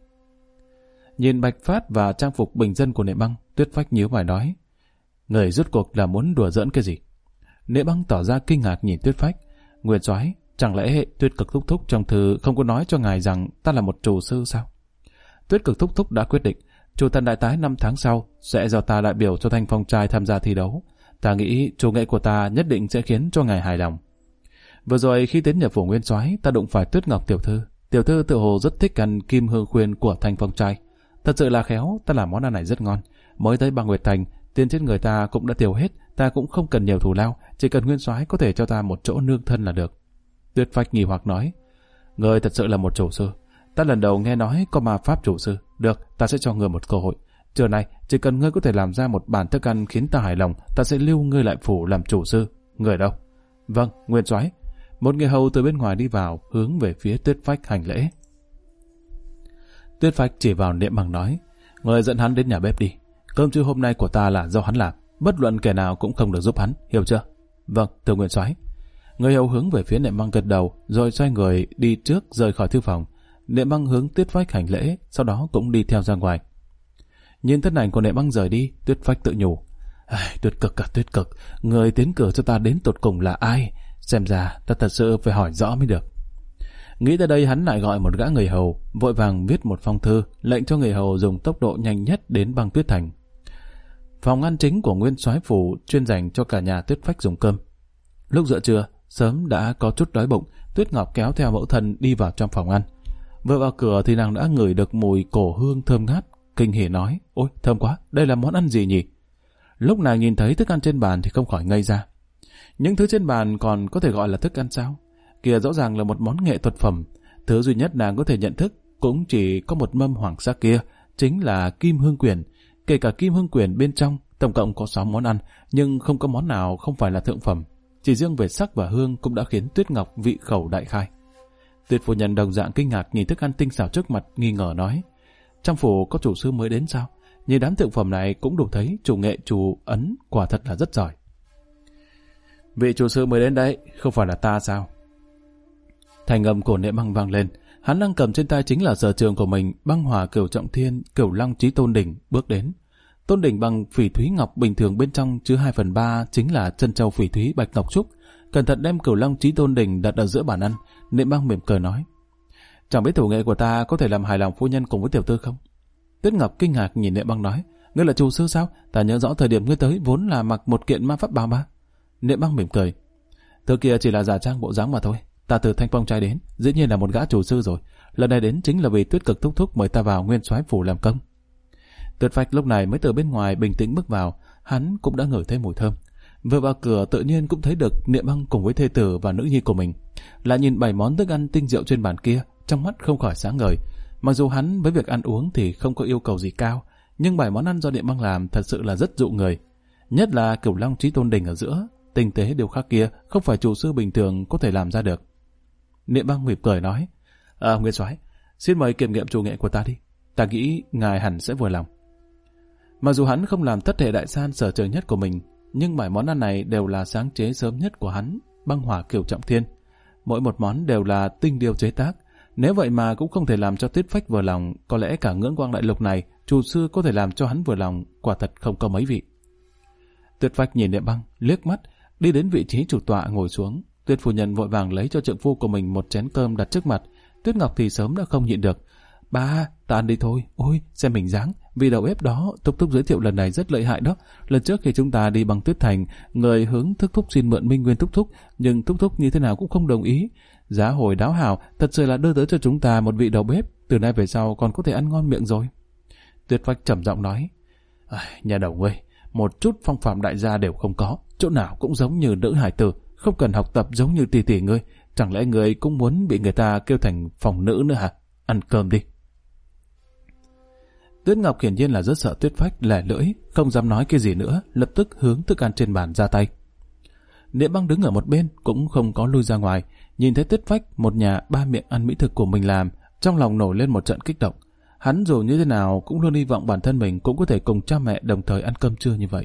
Nhìn bạch phát và trang phục bình dân của Niệm Băng, Tuyết Phách nhíu mày nói, người rốt cuộc là muốn đùa giỡn cái gì? Niệm Băng tỏ ra kinh ngạc nhìn Tuyết Phách, Nguyên soái, chẳng lẽ Tuyết Cực thúc thúc trong thư không có nói cho ngài rằng ta là một chủ sư sao? Tuyết Cực thúc thúc đã quyết định, chủ thần đại tái 5 tháng sau sẽ do ta đại biểu cho Thanh Phong trai tham gia thi đấu. Ta nghĩ chủ nghệ của ta nhất định sẽ khiến cho ngài hài lòng. Vừa rồi khi đến nhập phủ Nguyên soái, ta đụng phải Tuyết Ngọc tiểu thư tự hồ rất thích ăn kim hương khuyên của Thanh Phong trai. Thật sự là khéo, ta làm món ăn này rất ngon. Mới tới băng Nguyệt Thành, tiền trên người ta cũng đã tiêu hết, ta cũng không cần nhiều thù lao, chỉ cần Nguyên soái có thể cho ta một chỗ nương thân là được. Tuyết Phách nghi hoặc nói, người thật sự là một chủ sư. Ta lần đầu nghe nói có ma pháp chủ sư. Được, ta sẽ cho ngươi một cơ hội. Trưa nay, chỉ cần ngươi có thể làm ra một bản thức ăn khiến ta hài lòng, ta sẽ lưu ngươi lại phủ làm chủ sư. Người đâu? Vâng, Nguyên soái. Một người hầu từ bên ngoài đi vào, hướng về phía Tuyết Phách hành lễ. Tuyết Phách chỉ vào Niệm Băng nói, người dẫn hắn đến nhà bếp đi. Cơm trưa hôm nay của ta là do hắn làm, bất luận kẻ nào cũng không được giúp hắn, hiểu chưa? Vâng, thưa Nguyên soái. Người hầu hướng về phía Niệm Băng gật đầu, rồi xoay người đi trước rời khỏi thư phòng. Niệm Băng hướng Tuyết Phách hành lễ, sau đó cũng đi theo ra ngoài. Nhìn thân ảnh của Niệm Băng rời đi, Tuyết Phách tự nhủ, Tuyết Cực cả Tuyết Cực, người tiến cử cho ta đến tột cùng là ai? Xem ra ta thật sự phải hỏi rõ mới được. Nghĩ tới đây, hắn lại gọi một gã người hầu, vội vàng viết một phong thư, lệnh cho người hầu dùng tốc độ nhanh nhất đến băng Tuyết Thành. Phòng ăn chính của Nguyên soái phủ chuyên dành cho cả nhà Tuyết Phách dùng cơm. Lúc giữa trưa, Sớm đã có chút đói bụng, Tuyết Ngọc kéo theo mẫu thân đi vào trong phòng ăn. Vừa vào cửa thì nàng đã ngửi được mùi cổ hương thơm ngát, kinh hỉ nói: ôi thơm quá, đây là món ăn gì nhỉ? Lúc nàng nhìn thấy thức ăn trên bàn thì không khỏi ngây ra. Những thứ trên bàn còn có thể gọi là thức ăn sao? Kìa rõ ràng là một món nghệ thuật phẩm. Thứ duy nhất nàng có thể nhận thức cũng chỉ có một mâm hoàng sa kia, chính là kim hương quyển. Kể cả kim hương quyển bên trong tổng cộng có 6 món ăn, nhưng không có món nào không phải là thượng phẩm. Chỉ riêng về sắc và hương cũng đã khiến Tuyết Ngọc vị khẩu đại khai. Tuyết phu nhân đồng dạng kinh ngạc nhìn thức ăn tinh xảo trước mặt, nghi ngờ nói: trong phủ có chủ sư mới đến sao? Nhìn đám thượng phẩm này cũng đủ thấy chủ nghệ chủ ấn quả thật là rất giỏi. Vị chủ sư mới đến đấy, không phải là ta sao? Thành âm của Niệm Băng vang lên. Hắn đang cầm trên tay chính là sở trường của mình, băng hỏa cửu trọng thiên, cửu long chí tôn đỉnh bước đến. Tôn đỉnh bằng phỉ thúy ngọc bình thường, bên trong chứa 2/3 chính là chân châu phỉ thúy bạch ngọc trúc. Cẩn thận đem cửu long chí tôn đỉnh đặt ở giữa bàn ăn. Niệm Băng mỉm cười nói: chẳng biết thủ nghệ của ta có thể làm hài lòng phu nhân cùng với tiểu thư không? Tuyết Ngọc kinh ngạc nhìn Niệm Băng nói: ngươi là chủ sư sao? Ta nhớ rõ thời điểm ngươi tới vốn là mặc một kiện ma pháp bào mà. Niệm Băng mỉm cười: thứ kia chỉ là giả trang bộ dáng mà thôi. Ta từ Thanh Phong trai đến, dĩ nhiên là một gã chủ sư rồi. Lần này đến chính là vì Tuyết Cực thúc thúc mời ta vào Nguyên Soái phủ làm công. Tuyết Phách lúc này mới từ bên ngoài bình tĩnh bước vào, hắn cũng đã ngửi thấy mùi thơm. Vừa vào cửa tự nhiên cũng thấy được Niệm Băng cùng với thê tử và nữ nhi của mình. Lại nhìn 7 món thức ăn tinh diệu trên bàn kia, trong mắt không khỏi sáng ngời. Mặc dù hắn với việc ăn uống thì không có yêu cầu gì cao, nhưng 7 món ăn do Niệm Băng làm thật sự là rất dụ người. Nhất là cửu long chí tôn đỉnh ở giữa, tinh tế điều khác kia không phải chủ sư bình thường có thể làm ra được. Niệm Băng mỉm cười nói: Nguyên Soái, xin mời kiểm nghiệm chủ nghệ của ta đi. Ta nghĩ ngài hẳn sẽ vừa lòng. Mặc dù hắn không làm thất hệ đại san sở trường nhất của mình, nhưng 7 món ăn này đều là sáng chế sớm nhất của hắn, băng hỏa cửu trọng thiên. Mỗi một món đều là tinh điêu chế tác. Nếu vậy mà cũng không thể làm cho Tuyết Phách vừa lòng, có lẽ cả Ngưỡng Quang đại lục này chủ sư có thể làm cho hắn vừa lòng quả thật không có mấy vị. Tuyết Phách nhìn Niệm Băng liếc mắt, đi đến vị trí chủ tọa ngồi xuống. Tuyết phu nhân vội vàng lấy cho trượng phu của mình một chén cơm đặt trước mặt. Tuyết Ngọc thì sớm đã không nhịn được: ba, ta ăn đi thôi. Ôi, xem hình dáng, vị đầu bếp đó thúc thúc giới thiệu lần này rất lợi hại đó. Lần trước khi chúng ta đi bằng Tuyết Thành, người hướng thức thúc xin mượn Minh Nguyên thúc thúc, nhưng thúc thúc như thế nào cũng không đồng ý. Giá hồi đáo hảo, thật sự là đưa tới cho chúng ta một vị đầu bếp, từ nay về sau còn có thể ăn ngon miệng rồi. Tuyết Phách trầm giọng nói: nhà đầu ngươi, một chút phong phạm đại gia đều không có, chỗ nào cũng giống như nữ hải tử, không cần học tập giống như tỷ tỷ ngươi. Chẳng lẽ ngươi cũng muốn bị người ta kêu thành phòng nữ nữa hả? Ăn cơm đi. Tuyết Ngọc hiển nhiên là rất sợ Tuyết Phách lẻ lưỡi, không dám nói cái gì nữa, lập tức hướng thức ăn trên bàn ra tay. Niệm Băng đứng ở một bên cũng không có lui ra ngoài, nhìn thấy Tuyết Phách một nhà ba miệng ăn mỹ thực của mình làm, trong lòng nổi lên một trận kích động. Hắn dù như thế nào cũng luôn hy vọng bản thân mình cũng có thể cùng cha mẹ đồng thời ăn cơm trưa như vậy.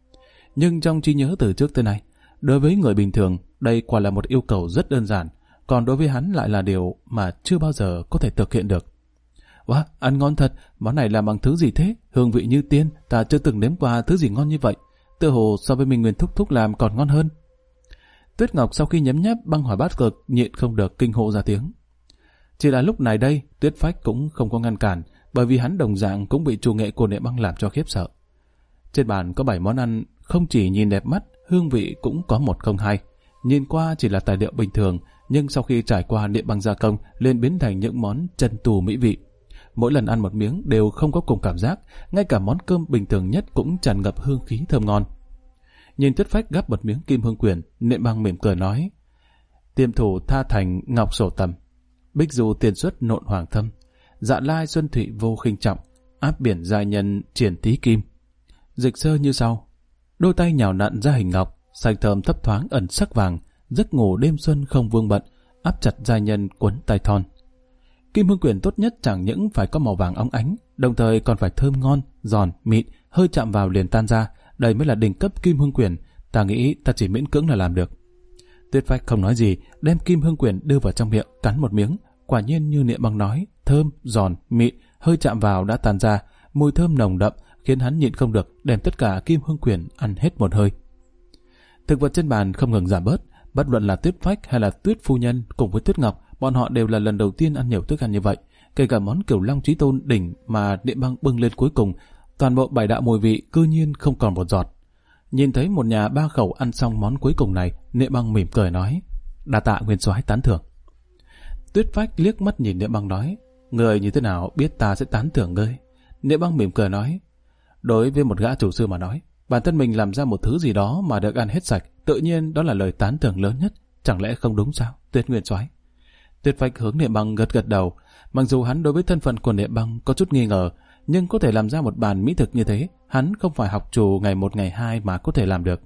Nhưng trong trí nhớ từ trước tới nay, đối với người bình thường, đây quả là một yêu cầu rất đơn giản, còn đối với hắn lại là điều mà chưa bao giờ có thể thực hiện được. Wow, ăn ngon thật, món này làm bằng thứ gì thế? Hương vị như tiên, ta chưa từng nếm qua thứ gì ngon như vậy. Tựa hồ so với mình Nguyên thúc thúc làm còn ngon hơn. Tuyết Ngọc sau khi nhấm nháp băng hỏa bát cực nhịn không được kinh hô ra tiếng. Chỉ là lúc này đây, Tuyết Phách cũng không có ngăn cản, bởi vì hắn đồng dạng cũng bị chủ nghệ của Niệm Băng làm cho khiếp sợ. Trên bàn có 7 món ăn, không chỉ nhìn đẹp mắt, hương vị cũng có 102. Nhìn qua chỉ là tài liệu bình thường, nhưng sau khi trải qua Niệm Băng gia công lên biến thành những món chân tù mỹ vị. Mỗi lần ăn một miếng đều không có cùng cảm giác, ngay cả món cơm bình thường nhất cũng tràn ngập hương khí thơm ngon. Nhìn Tuyết Phách gắp một miếng kim hương quyển, Niệm Băng mỉm cười nói: tiêm thủ tha thành ngọc sổ tầm, bích du tiền xuất nộn hoàng thâm, dạ lai xuân thụy vô khinh trọng, áp biển giai nhân triển tí kim. Dịch sơ như sau: đôi tay nhào nặn ra hình ngọc, xanh thơm thấp thoáng ẩn sắc vàng, giấc ngủ đêm xuân không vương bận, áp chặt giai nhân quấn tay thon. Kim hương quyển tốt nhất chẳng những phải có màu vàng óng ánh, đồng thời còn phải thơm ngon, giòn, mịn, hơi chạm vào liền tan ra. Đây mới là đỉnh cấp kim hương quyển, ta nghĩ ta chỉ miễn cưỡng là làm được. Tuyết Phách không nói gì, đem kim hương quyển đưa vào trong miệng, cắn một miếng. Quả nhiên như Niệm Băng nói, thơm, giòn, mịn, hơi chạm vào đã tan ra, mùi thơm nồng đậm khiến hắn nhịn không được, đem tất cả kim hương quyển ăn hết một hơi. Thực vật trên bàn không ngừng giảm bớt, bất luận là Tuyết Phách hay là Tuyết phu nhân cùng với Tuyết Ngọc, bọn họ đều là lần đầu tiên ăn nhiều thức ăn như vậy. Kể cả món cửu long chí tôn đỉnh mà Niệm Băng bưng lên cuối cùng, toàn bộ 7 đạo mùi vị cư nhiên không còn một giọt. Nhìn thấy một nhà 3 khẩu ăn xong món cuối cùng này, Niệm Băng mỉm cười nói: Đa tạ nguyên soái tán thưởng. Tuyết Phách liếc mắt nhìn Niệm Băng nói, người như thế nào biết ta sẽ tán thưởng ngươi? Niệm Băng mỉm cười nói, đối với một gã chủ sư mà nói, bản thân mình làm ra một thứ gì đó mà được ăn hết sạch, tự nhiên đó là lời tán thưởng lớn nhất, chẳng lẽ không đúng sao, Tuyết nguyên soái? Tuyết Phách hướng Niệm Băng gật gật đầu, mặc dù hắn đối với thân phận của Niệm Băng có chút nghi ngờ, nhưng có thể làm ra một bàn mỹ thực như thế, hắn không phải học trù ngày một ngày hai mà có thể làm được.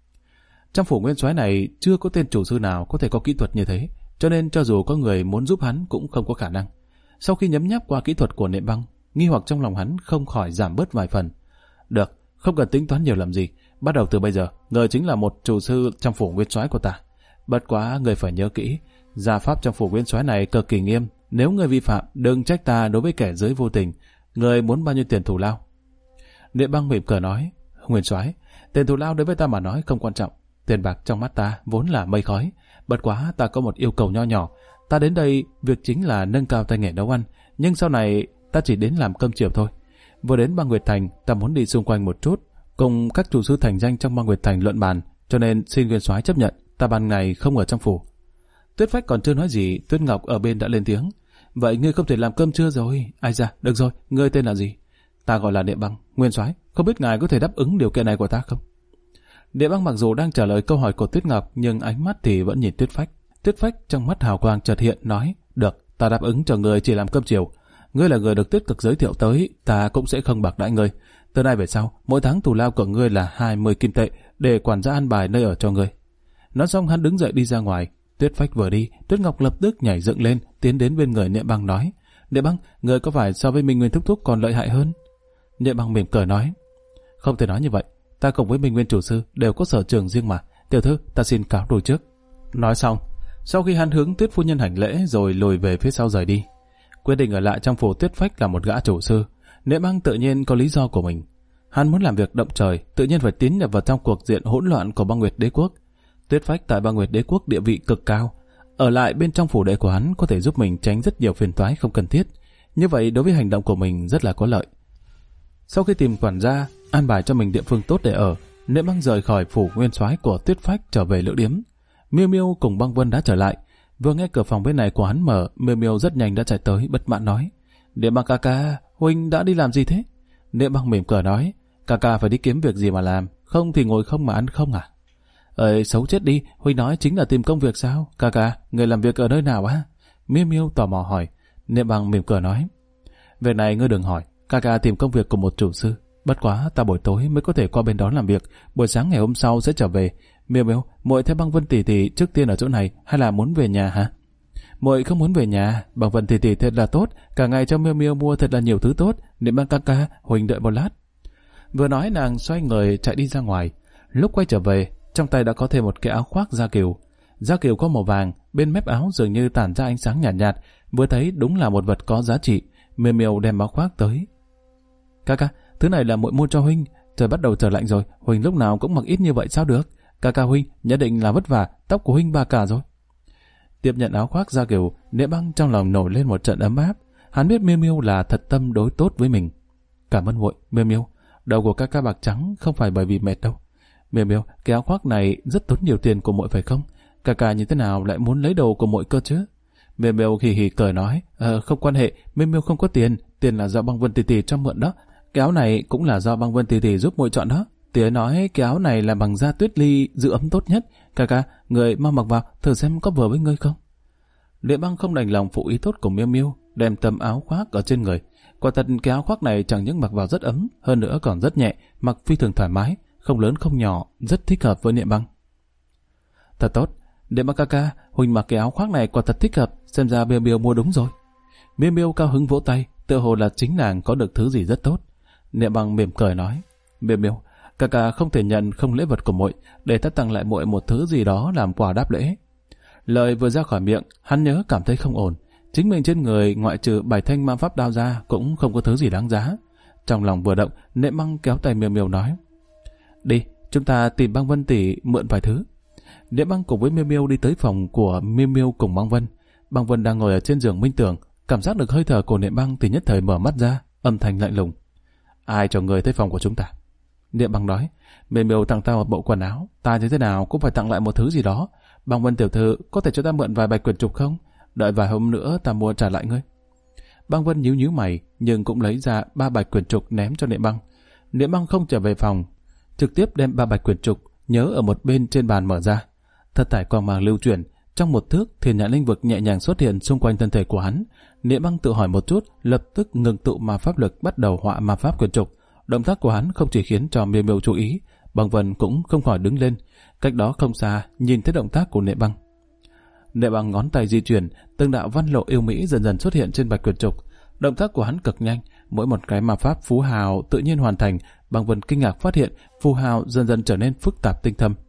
Trong phủ nguyên soái này chưa có tên chủ sư nào có thể có kỹ thuật như thế, cho nên cho dù có người muốn giúp hắn cũng không có khả năng. Sau khi nhấm nháp qua kỹ thuật của Niệm Băng, nghi hoặc trong lòng hắn không khỏi giảm bớt vài phần. Được, không cần tính toán nhiều làm gì, bắt đầu từ bây giờ, người chính là một chủ sư trong phủ nguyên soái của ta. Bất quá người phải nhớ kỹ, gia pháp trong phủ nguyên soái này cực kỳ nghiêm, nếu người vi phạm đừng trách ta đối với kẻ dưới vô tình. Người muốn bao nhiêu tiền thù lao? Niệm Băng mỉm cười nói, nguyên soái, tiền thù lao đối với ta mà nói không quan trọng, tiền bạc trong mắt ta vốn là mây khói. Bất quá ta có một yêu cầu nho nhỏ, ta đến đây việc chính là nâng cao tay nghề nấu ăn, nhưng sau này ta chỉ đến làm cơm chiều thôi. Vừa đến Băng Nguyệt Thành, ta muốn đi xung quanh một chút, cùng các chủ sư thành danh trong Băng Nguyệt Thành luận bàn, cho nên xin nguyên soái chấp nhận, ta ban ngày không ở trong phủ. Tuyết Phách còn chưa nói gì, Tuyết Ngọc ở bên đã lên tiếng, vậy ngươi không thể làm cơm trưa rồi? Ai da, được rồi, ngươi tên là gì? Ta gọi là Niệm Băng, nguyên soái, không biết ngài có thể đáp ứng điều kiện này của ta không? Niệm Băng mặc dù đang trả lời câu hỏi của Tuyết Ngọc, nhưng ánh mắt thì vẫn nhìn Tuyết Phách. Tuyết Phách trong mắt hào quang chợt hiện, nói, được, ta đáp ứng cho ngươi chỉ làm cơm chiều. Ngươi là người được Tuyết Cực giới thiệu tới, ta cũng sẽ không bạc đãi ngươi. Từ nay về sau, mỗi tháng thù lao của ngươi là 20 kim tệ để quản gia an bài nơi ở cho ngươi. Nói xong hắn đứng dậy đi ra ngoài. Tuyết Phách vừa đi, Tuyết Ngọc lập tức nhảy dựng lên, tiến đến bên người Niệm Băng nói, Niệm Băng, ngươi có phải so với Minh Nguyên thúc thúc còn lợi hại hơn? Niệm Băng mỉm cười nói, không thể nói như vậy, ta cùng với Minh Nguyên chủ sư đều có sở trường riêng mà. Tiểu thư, ta xin cáo đôi trước. Nói xong, sau khi hắn hướng Tuyết phu nhân hành lễ rồi lùi về phía sau rời đi. Quyết định ở lại trong phủ Tuyết Phách là một gã chủ sư, Niệm Băng tự nhiên có lý do của mình. Hắn muốn làm việc động trời, tự nhiên phải tiến nhập vào trong cuộc diện hỗn loạn của Băng Nguyệt Đế quốc. Tuyết Phách tại Băng Nguyệt Đế quốc địa vị cực cao, ở lại bên trong phủ đệ của hắn có thể giúp mình tránh rất nhiều phiền toái không cần thiết. Như vậy đối với hành động của mình rất là có lợi. Sau khi tìm quản gia, an bài cho mình địa phương tốt để ở, Niệm Băng rời khỏi phủ nguyên soái của Tuyết Phách trở về lữ điếm. Miêu Miêu cùng Băng Vân đã trở lại. Vừa nghe cửa phòng bên này của hắn mở, Miêu Miêu rất nhanh đã chạy tới bất mãn nói, Niệm Băng ca ca, huynh đã đi làm gì thế? Niệm Băng mỉm cười nói, ca ca phải đi kiếm việc gì mà làm, không thì ngồi không mà ăn không à? Xấu chết đi, huynh nói chính là tìm công việc sao? Ca ca, người làm việc ở nơi nào á? Miêu Miêu tò mò hỏi. Niệm Băng mỉm cười nói, việc này ngươi đừng hỏi, ca ca tìm công việc của một chủ sư. Bất quá ta buổi tối mới có thể qua bên đó làm việc, buổi sáng ngày hôm sau sẽ trở về. Miêu Miêu, muội theo Băng Vân tỷ tỷ trước tiên ở chỗ này hay là muốn về nhà hả? Muội không muốn về nhà, Băng Vân tỷ tỷ thật là tốt, cả ngày cho Miêu Miêu mua thật là nhiều thứ tốt. Niệm Băng ca ca, huynh đợi một lát. Vừa nói nàng xoay người chạy đi ra ngoài. Lúc quay trở về, trong tay đã có thêm một cái áo khoác da cừu. Da cừu có màu vàng, bên mép áo dường như tản ra ánh sáng nhạt nhạt, vừa thấy đúng là một vật có giá trị. Miêu Miêu đem áo khoác tới. Ca ca, thứ này là muội mua cho huynh, trời bắt đầu trở lạnh rồi, huynh lúc nào cũng mặc ít như vậy sao được? Ca ca huynh, nhất định là vất vả, tóc của huynh bạc cả rồi. Tiếp nhận áo khoác da cừu, Niệm Băng trong lòng nổi lên một trận ấm áp. Hắn biết Miêu Miêu là thật tâm đối tốt với mình. Cảm ơn muội, Miêu Miêu. Đầu của ca ca bạc trắng không phải bởi vì mệt đâu. Miêu Miêu, cái áo khoác này rất tốn nhiều tiền của muội phải không? Ca ca như thế nào lại muốn lấy đồ của muội cơ chứ? Miêu Miêu hì hì cười nói, không quan hệ, Miêu Miêu không có tiền, tiền là do Băng Vân tỷ tỷ cho mượn đó. Cái áo này cũng là do Băng Vân tỷ tỷ giúp muội chọn đó. Tía nói cái áo này là bằng da tuyết ly, giữ ấm tốt nhất. Ca ca, người mau mặc vào, thử xem có vừa với ngươi không. Niệm Băng không đành lòng phụ ý tốt của Miêu Miêu, đem tấm áo khoác ở trên người. Quả thật cái áo khoác này chẳng những mặc vào rất ấm, hơn nữa còn rất nhẹ, mặc phi thường thoải mái, không lớn không nhỏ, rất thích hợp với Niệm Băng. Thật tốt, Niệm Băng ca ca, huynh mặc cái áo khoác này quả thật thích hợp, xem ra Miêu Miêu mua đúng rồi. Miêu Miêu cao hứng vỗ tay, tựa hồ là chính nàng có được thứ gì rất tốt. Niệm Băng mỉm cười nói, Miêu Miêu, ca ca không thể nhận không lễ vật của muội, để ta tặng lại muội một thứ gì đó làm quà đáp lễ. Lời vừa ra khỏi miệng, hắn nhớ cảm thấy không ổn. Chính mình trên người ngoại trừ 7 thanh ma pháp đao ra cũng không có thứ gì đáng giá. Trong lòng vừa động, Niệm Băng kéo tay Miêu Miêu nói, đi, chúng ta tìm Băng Vân tỷ mượn vài thứ. Niệm Băng cùng với Miêu Miêu đi tới phòng của Miêu Miêu cùng Băng Vân. Băng Vân đang ngồi ở trên giường minh tưởng, cảm giác được hơi thở của Niệm Băng thì nhất thời mở mắt ra, âm thanh lạnh lùng, ai cho người tới phòng của chúng ta? Niệm Băng nói, Miêu Miêu tặng ta một bộ quần áo, ta như thế nào cũng phải tặng lại một thứ gì đó. Băng Vân tiểu thư, có thể cho ta mượn vài bạch quyển trục không? Đợi vài hôm nữa ta mua trả lại ngươi. Băng Vân nhíu mày, nhưng cũng lấy ra 3 bạch quyển trục ném cho Niệm Băng. Niệm Băng không trở về phòng, trực tiếp đem 3 bạch quyển trục nhớ ở một bên trên bàn mở ra. Thật thải quang mang lưu chuyển, trong một thước Thiên Nhãn Linh Vực nhẹ nhàng xuất hiện xung quanh thân thể của hắn. Niệm Băng tự hỏi một chút, lập tức ngừng tụ ma pháp lực, bắt đầu họa ma pháp quyển trục. Động tác của hắn không chỉ khiến cho Miêu Miêu chú ý, Băng Vân cũng không khỏi đứng lên, cách đó không xa nhìn thấy động tác của Niệm Băng. Niệm Băng ngón tay di chuyển, từng đạo văn lộ yêu mỹ dần dần xuất hiện trên bạch quyển trục. Động tác của hắn cực nhanh, mỗi một cái ma pháp phú hào tự nhiên hoàn thành. Băng Vân kinh ngạc phát hiện phù hào dần dần trở nên phức tạp tinh thâm.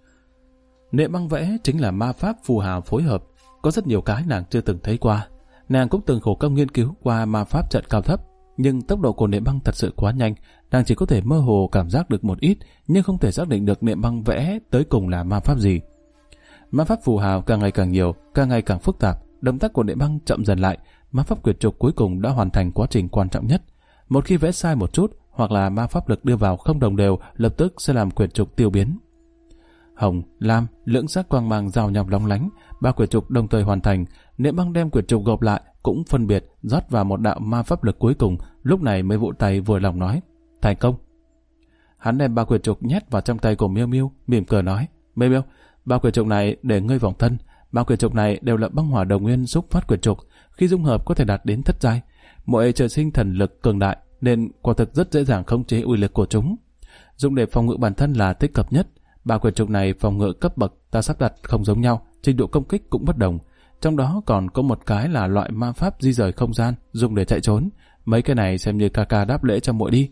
Niệm Băng vẽ chính là ma pháp phù hào phối hợp, có rất nhiều cái nàng chưa từng thấy qua. Nàng cũng từng khổ công nghiên cứu qua ma pháp trận cao thấp, nhưng tốc độ của Niệm Băng thật sự quá nhanh, nàng chỉ có thể mơ hồ cảm giác được một ít, nhưng không thể xác định được Niệm Băng vẽ tới cùng là ma pháp gì. Ma pháp phù hào càng ngày càng nhiều, càng ngày càng phức tạp, động tác của Niệm Băng chậm dần lại. Ma pháp quyển trục cuối cùng đã hoàn thành quá trình quan trọng nhất. Một khi vẽ sai một chút, hoặc là ma pháp lực đưa vào không đồng đều, lập tức sẽ làm quyển trục tiêu biến. Hồng, lam, lưỡng sắc quang mang giao nhau lóng lánh, 3 quyển trục đồng thời hoàn thành. Niệm Băng đem quyển trục gộp lại, cũng phân biệt rót vào một đạo ma pháp lực cuối cùng, lúc này mới vỗ tay vừa lòng nói: thành công. Hắn đem 3 quyển trục nhét vào trong tay của Miêu Miêu, mỉm cười nói: Miêu Miêu, 3 quyển trục này để ngươi vòng thân. 3 quyển trục này đều là băng hỏa đồng nguyên xúc phát quyển trục, khi dung hợp có thể đạt đến thất giai. Mỗi trời sinh thần lực cường đại, nên quả thực rất dễ dàng khống chế uy lực của chúng. Dùng để phòng ngự bản thân là thích hợp nhất. 3 quyển trục này phòng ngự cấp bậc ta sắp đặt không giống nhau, trình độ công kích cũng bất đồng. Trong đó còn có một cái là loại ma pháp di rời không gian, dùng để chạy trốn. Mấy cái này xem như ca ca đáp lễ cho muội đi.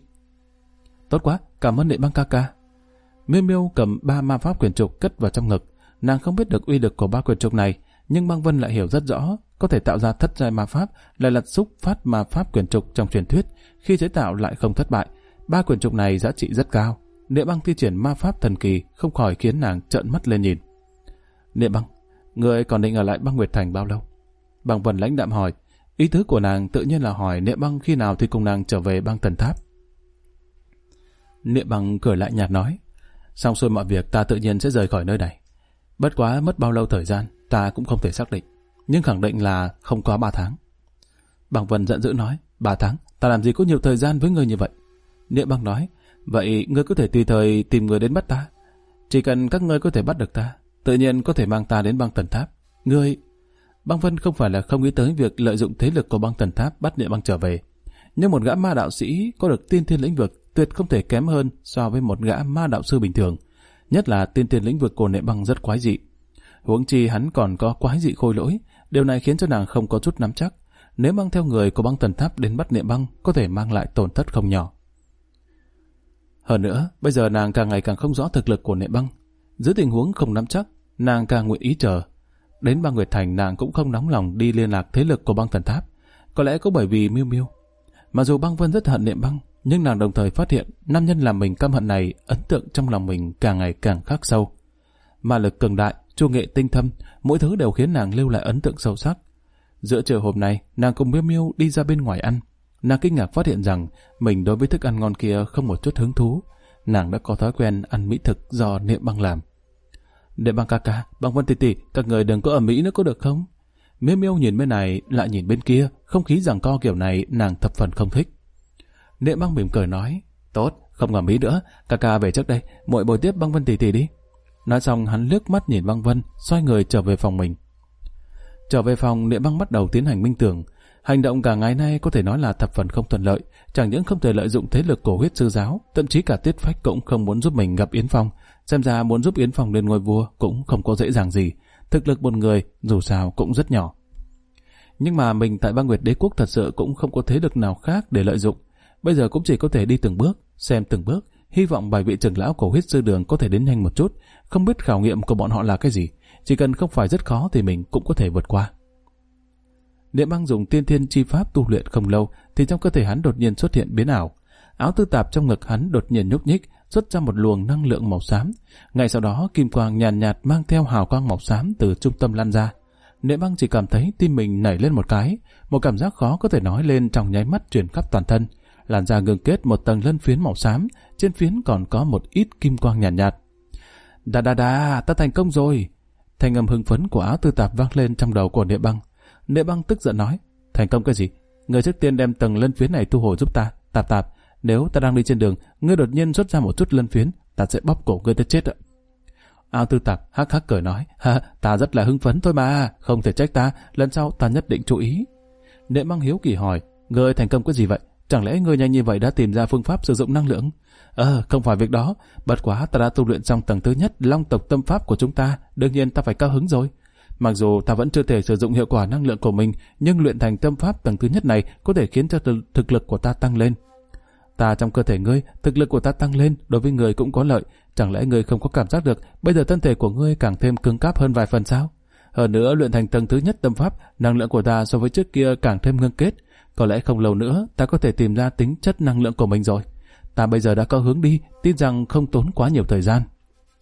Tốt quá, cảm ơn Niệm Băng ca ca. Miêu Miêu cầm 3 ma pháp quyển trục cất vào trong ngực. Nàng không biết được uy lực của 3 quyển trục này, nhưng Băng Vân lại hiểu rất rõ, có thể tạo ra thất giai ma pháp, lại là xúc phát ma pháp quyển trục trong truyền thuyết, khi chế tạo lại không thất bại. 3 quyển trục này giá trị rất cao. Niệm Băng thi triển ma pháp thần kỳ, không khỏi khiến nàng trợn mắt lên nhìn. Niệm Băng, người còn định ở lại Băng Nguyệt Thành bao lâu? Băng Vân lãnh đạm hỏi. Ý tứ của nàng tự nhiên là hỏi Niệm Băng khi nào thì cùng nàng trở về Băng Thần Tháp. Niệm Băng cười lại nhạt nói: xong xuôi mọi việc ta tự nhiên sẽ rời khỏi nơi này. Bất quá mất bao lâu thời gian ta cũng không thể xác định, nhưng khẳng định là không quá 3 tháng. Băng Vân giận dữ nói: 3 tháng? Ta làm gì có nhiều thời gian với ngươi như vậy? Niệm Băng nói: vậy ngươi có thể tùy thời tìm người đến bắt ta. Chỉ cần các ngươi có thể bắt được ta, tự nhiên có thể mang ta đến Băng Thần Tháp. Ngươi... Băng Vân không phải là không nghĩ tới việc lợi dụng thế lực của Băng Thần Tháp bắt Niệm Băng trở về, nhưng một gã ma đạo sĩ có được tiên thiên lĩnh vực tuyệt không thể kém hơn so với một gã ma đạo sư bình thường. Nhất là tiên thiên lĩnh vực của Niệm Băng rất quái dị, huống chi hắn còn có quái dị khôi lỗi. Điều này khiến cho nàng không có chút nắm chắc. Nếu mang theo người của Băng Thần Tháp đến bắt Niệm Băng, có thể mang lại tổn thất không nhỏ. Hơn nữa, bây giờ nàng càng ngày càng không rõ thực lực của Niệm Băng. Dưới tình huống không nắm chắc, nàng càng nguyện ý chờ. Đến Băng Nguyệt Thành nàng cũng không nóng lòng đi liên lạc thế lực của Băng Thần Tháp. Có lẽ có bởi vì Miêu Miêu. Mặc dù Băng Vân rất hận Niệm Băng, nhưng nàng đồng thời phát hiện nam nhân làm mình căm hận này ấn tượng trong lòng mình càng ngày càng khắc sâu. Ma lực cường đại, chu nghệ tinh thâm, mỗi thứ đều khiến nàng lưu lại ấn tượng sâu sắc. Giữa trưa hôm nay, nàng cùng Miêu Miêu đi ra bên ngoài ăn. Nàng kinh ngạc phát hiện rằng mình đối với thức ăn ngon kia không một chút hứng thú. Nàng đã có thói quen ăn mỹ thực do Niệm Băng làm. Niệm Băng ca ca, Băng Vân tỷ tỷ, các người đừng có ở mỹ nữa có được không? Miêu Miêu nhìn bên này lại nhìn bên kia, không khí giằng co kiểu này nàng thập phần không thích. Niệm Băng mỉm cười nói: tốt, không ở mỹ nữa, ca ca về trước đây, muội bồi tiếp Băng Vân tỷ tỷ đi. Nói xong hắn liếc mắt nhìn Băng Vân, xoay người trở về phòng mình. Trở về phòng, Niệm Băng bắt đầu tiến hành minh tưởng. Hành động cả ngày nay có thể nói là thập phần không thuận lợi, chẳng những không thể lợi dụng thế lực của Huyết Sư giáo, thậm chí cả Tiết Phách cũng không muốn giúp mình gặp Yến Phong. Xem ra muốn giúp Yến Phong lên ngôi vua cũng không có dễ dàng gì. Thực lực một người dù sao cũng rất nhỏ. Nhưng mà mình tại Băng Nguyệt Đế quốc thật sự cũng không có thế lực nào khác để lợi dụng. Bây giờ cũng chỉ có thể đi từng bước, xem từng bước, hy vọng vài vị trưởng lão của Huyết Sư đường có thể đến nhanh một chút. Không biết khảo nghiệm của bọn họ là cái gì, chỉ cần không phải rất khó thì mình cũng có thể vượt qua. Niệm Băng dùng tiên thiên chi pháp tu luyện không lâu thì trong cơ thể hắn đột nhiên xuất hiện biến ảo. Áo tư tạp trong ngực hắn đột nhiên nhúc nhích, xuất ra một luồng năng lượng màu xám. Ngay sau đó kim quang nhàn nhạt mang theo hào quang màu xám từ trung tâm lan ra. Niệm Băng chỉ cảm thấy tim mình nảy lên một cái, một cảm giác khó có thể nói lên trong nháy mắt truyền khắp toàn thân. Làn da ngưng kết một tầng lân phiến màu xám, trên phiến còn có một ít kim quang nhàn nhạt. Đa, ta thành công rồi. Thanh âm hưng phấn của Áo Tư Tạp vang lên trong đầu của Niệm Băng. Niệm Băng tức giận nói, thành công cái gì? Người trước tiên đem tầng lân phiến này thu hồi giúp ta. Tạp Tạp, nếu ta đang đi trên đường, ngươi đột nhiên xuất ra một chút lân phiến, ta sẽ bóp cổ ngươi tới chết ạ. Áo Tư Tạp hắc hắc cười nói, ta rất là hưng phấn thôi mà, không thể trách ta, lần sau ta nhất định chú ý. Niệm Băng hiếu kỳ hỏi, ngươi thành công cái gì vậy? Chẳng lẽ ngươi nhanh như vậy đã tìm ra phương pháp sử dụng năng lượng? Không phải việc đó, bất quá ta đã tu luyện xong tầng thứ nhất Long tộc tâm pháp của chúng ta, đương nhiên ta phải cao hứng rồi. Mặc dù ta vẫn chưa thể sử dụng hiệu quả năng lượng của mình, nhưng luyện thành tâm pháp tầng thứ nhất này có thể khiến cho thực lực của ta tăng lên. Ta trong cơ thể ngươi, thực lực của ta tăng lên, đối với ngươi cũng có lợi. Chẳng lẽ ngươi không có cảm giác được bây giờ thân thể của ngươi càng thêm cứng cáp hơn vài phần sao? Hơn nữa luyện thành tầng thứ nhất tâm pháp, năng lượng của ta so với trước kia càng thêm ngưng kết. Có lẽ không lâu nữa ta có thể tìm ra tính chất năng lượng của mình rồi. Ta bây giờ đã có hướng đi, tin rằng không tốn quá nhiều thời gian.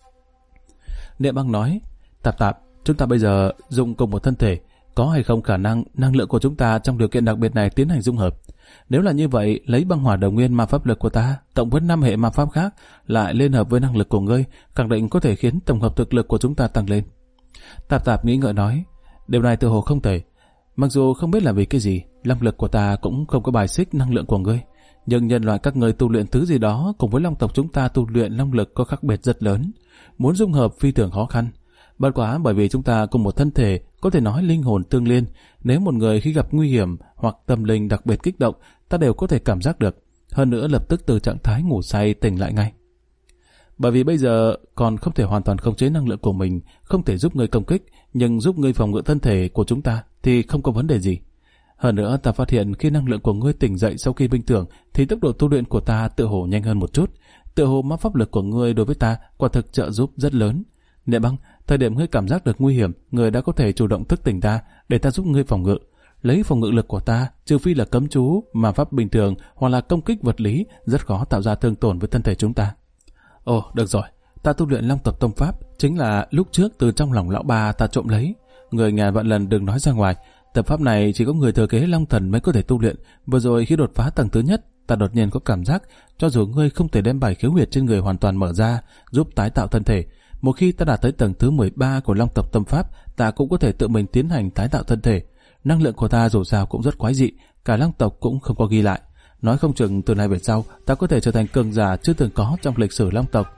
Niệm Băng nói, Tạp, chúng ta bây giờ dùng cùng một thân thể, có hay không khả năng năng lượng của chúng ta trong điều kiện đặc biệt này tiến hành dung hợp? Nếu là như vậy, lấy băng hỏa đồng nguyên ma pháp lực của ta cộng với 5 hệ ma pháp khác lại liên hợp với năng lực của ngươi, khẳng định có thể khiến tổng hợp thực lực của chúng ta tăng lên. Tạp nghĩ ngợi nói, điều này tự hồ không thể. Mặc dù không biết là vì cái gì, năng lực của ta cũng không có bài xích năng lượng của ngươi, nhưng nhân loại các ngươi tu luyện thứ gì đó cùng với Long tộc chúng ta tu luyện năng lực có khác biệt rất lớn, muốn dung hợp phi thường khó khăn. Bất quá bởi vì chúng ta cùng một thân thể, có thể nói linh hồn tương liên, nếu một người khi gặp nguy hiểm hoặc tâm linh đặc biệt kích động, ta đều có thể cảm giác được, hơn nữa lập tức từ trạng thái ngủ say tỉnh lại ngay. Bởi vì bây giờ còn không thể hoàn toàn khống chế năng lượng của mình, không thể giúp ngươi công kích, nhưng giúp ngươi phòng ngự thân thể của chúng ta thì không có vấn đề gì. Hơn nữa ta phát hiện khi năng lượng của ngươi tỉnh dậy sau khi minh tưởng thì tốc độ tu luyện của ta tự hồ nhanh hơn một chút. Tự hồ ma pháp lực của ngươi đối với ta quả thực trợ giúp rất lớn. Niệm Băng, thời điểm ngươi cảm giác được nguy hiểm, ngươi đã có thể chủ động thức tỉnh ta để ta giúp ngươi phòng ngự. Lấy phòng ngự lực của ta, trừ phi là cấm chú, ma pháp bình thường hoặc là công kích vật lý, rất khó tạo ra thương tổn với thân thể chúng ta. Ồ, được rồi, ta tu luyện Long tộc tâm pháp, chính là lúc trước từ trong lòng lão bà ta trộm lấy. Người ngàn vạn lần đừng nói ra ngoài, tập pháp này chỉ có người thừa kế Long thần mới có thể tu luyện. Vừa rồi khi đột phá tầng thứ nhất, ta đột nhiên có cảm giác, cho dù ngươi không thể đem 7 khiếu huyệt trên người hoàn toàn mở ra, giúp tái tạo thân thể, một khi ta đạt tới tầng thứ 13 của Long tộc tâm pháp, ta cũng có thể tự mình tiến hành tái tạo thân thể. Năng lượng của ta dù sao cũng rất quái dị, cả Long tộc cũng không có ghi lại. Nói không chừng từ nay về sau, ta có thể trở thành cường giả chưa từng có trong lịch sử Long tộc.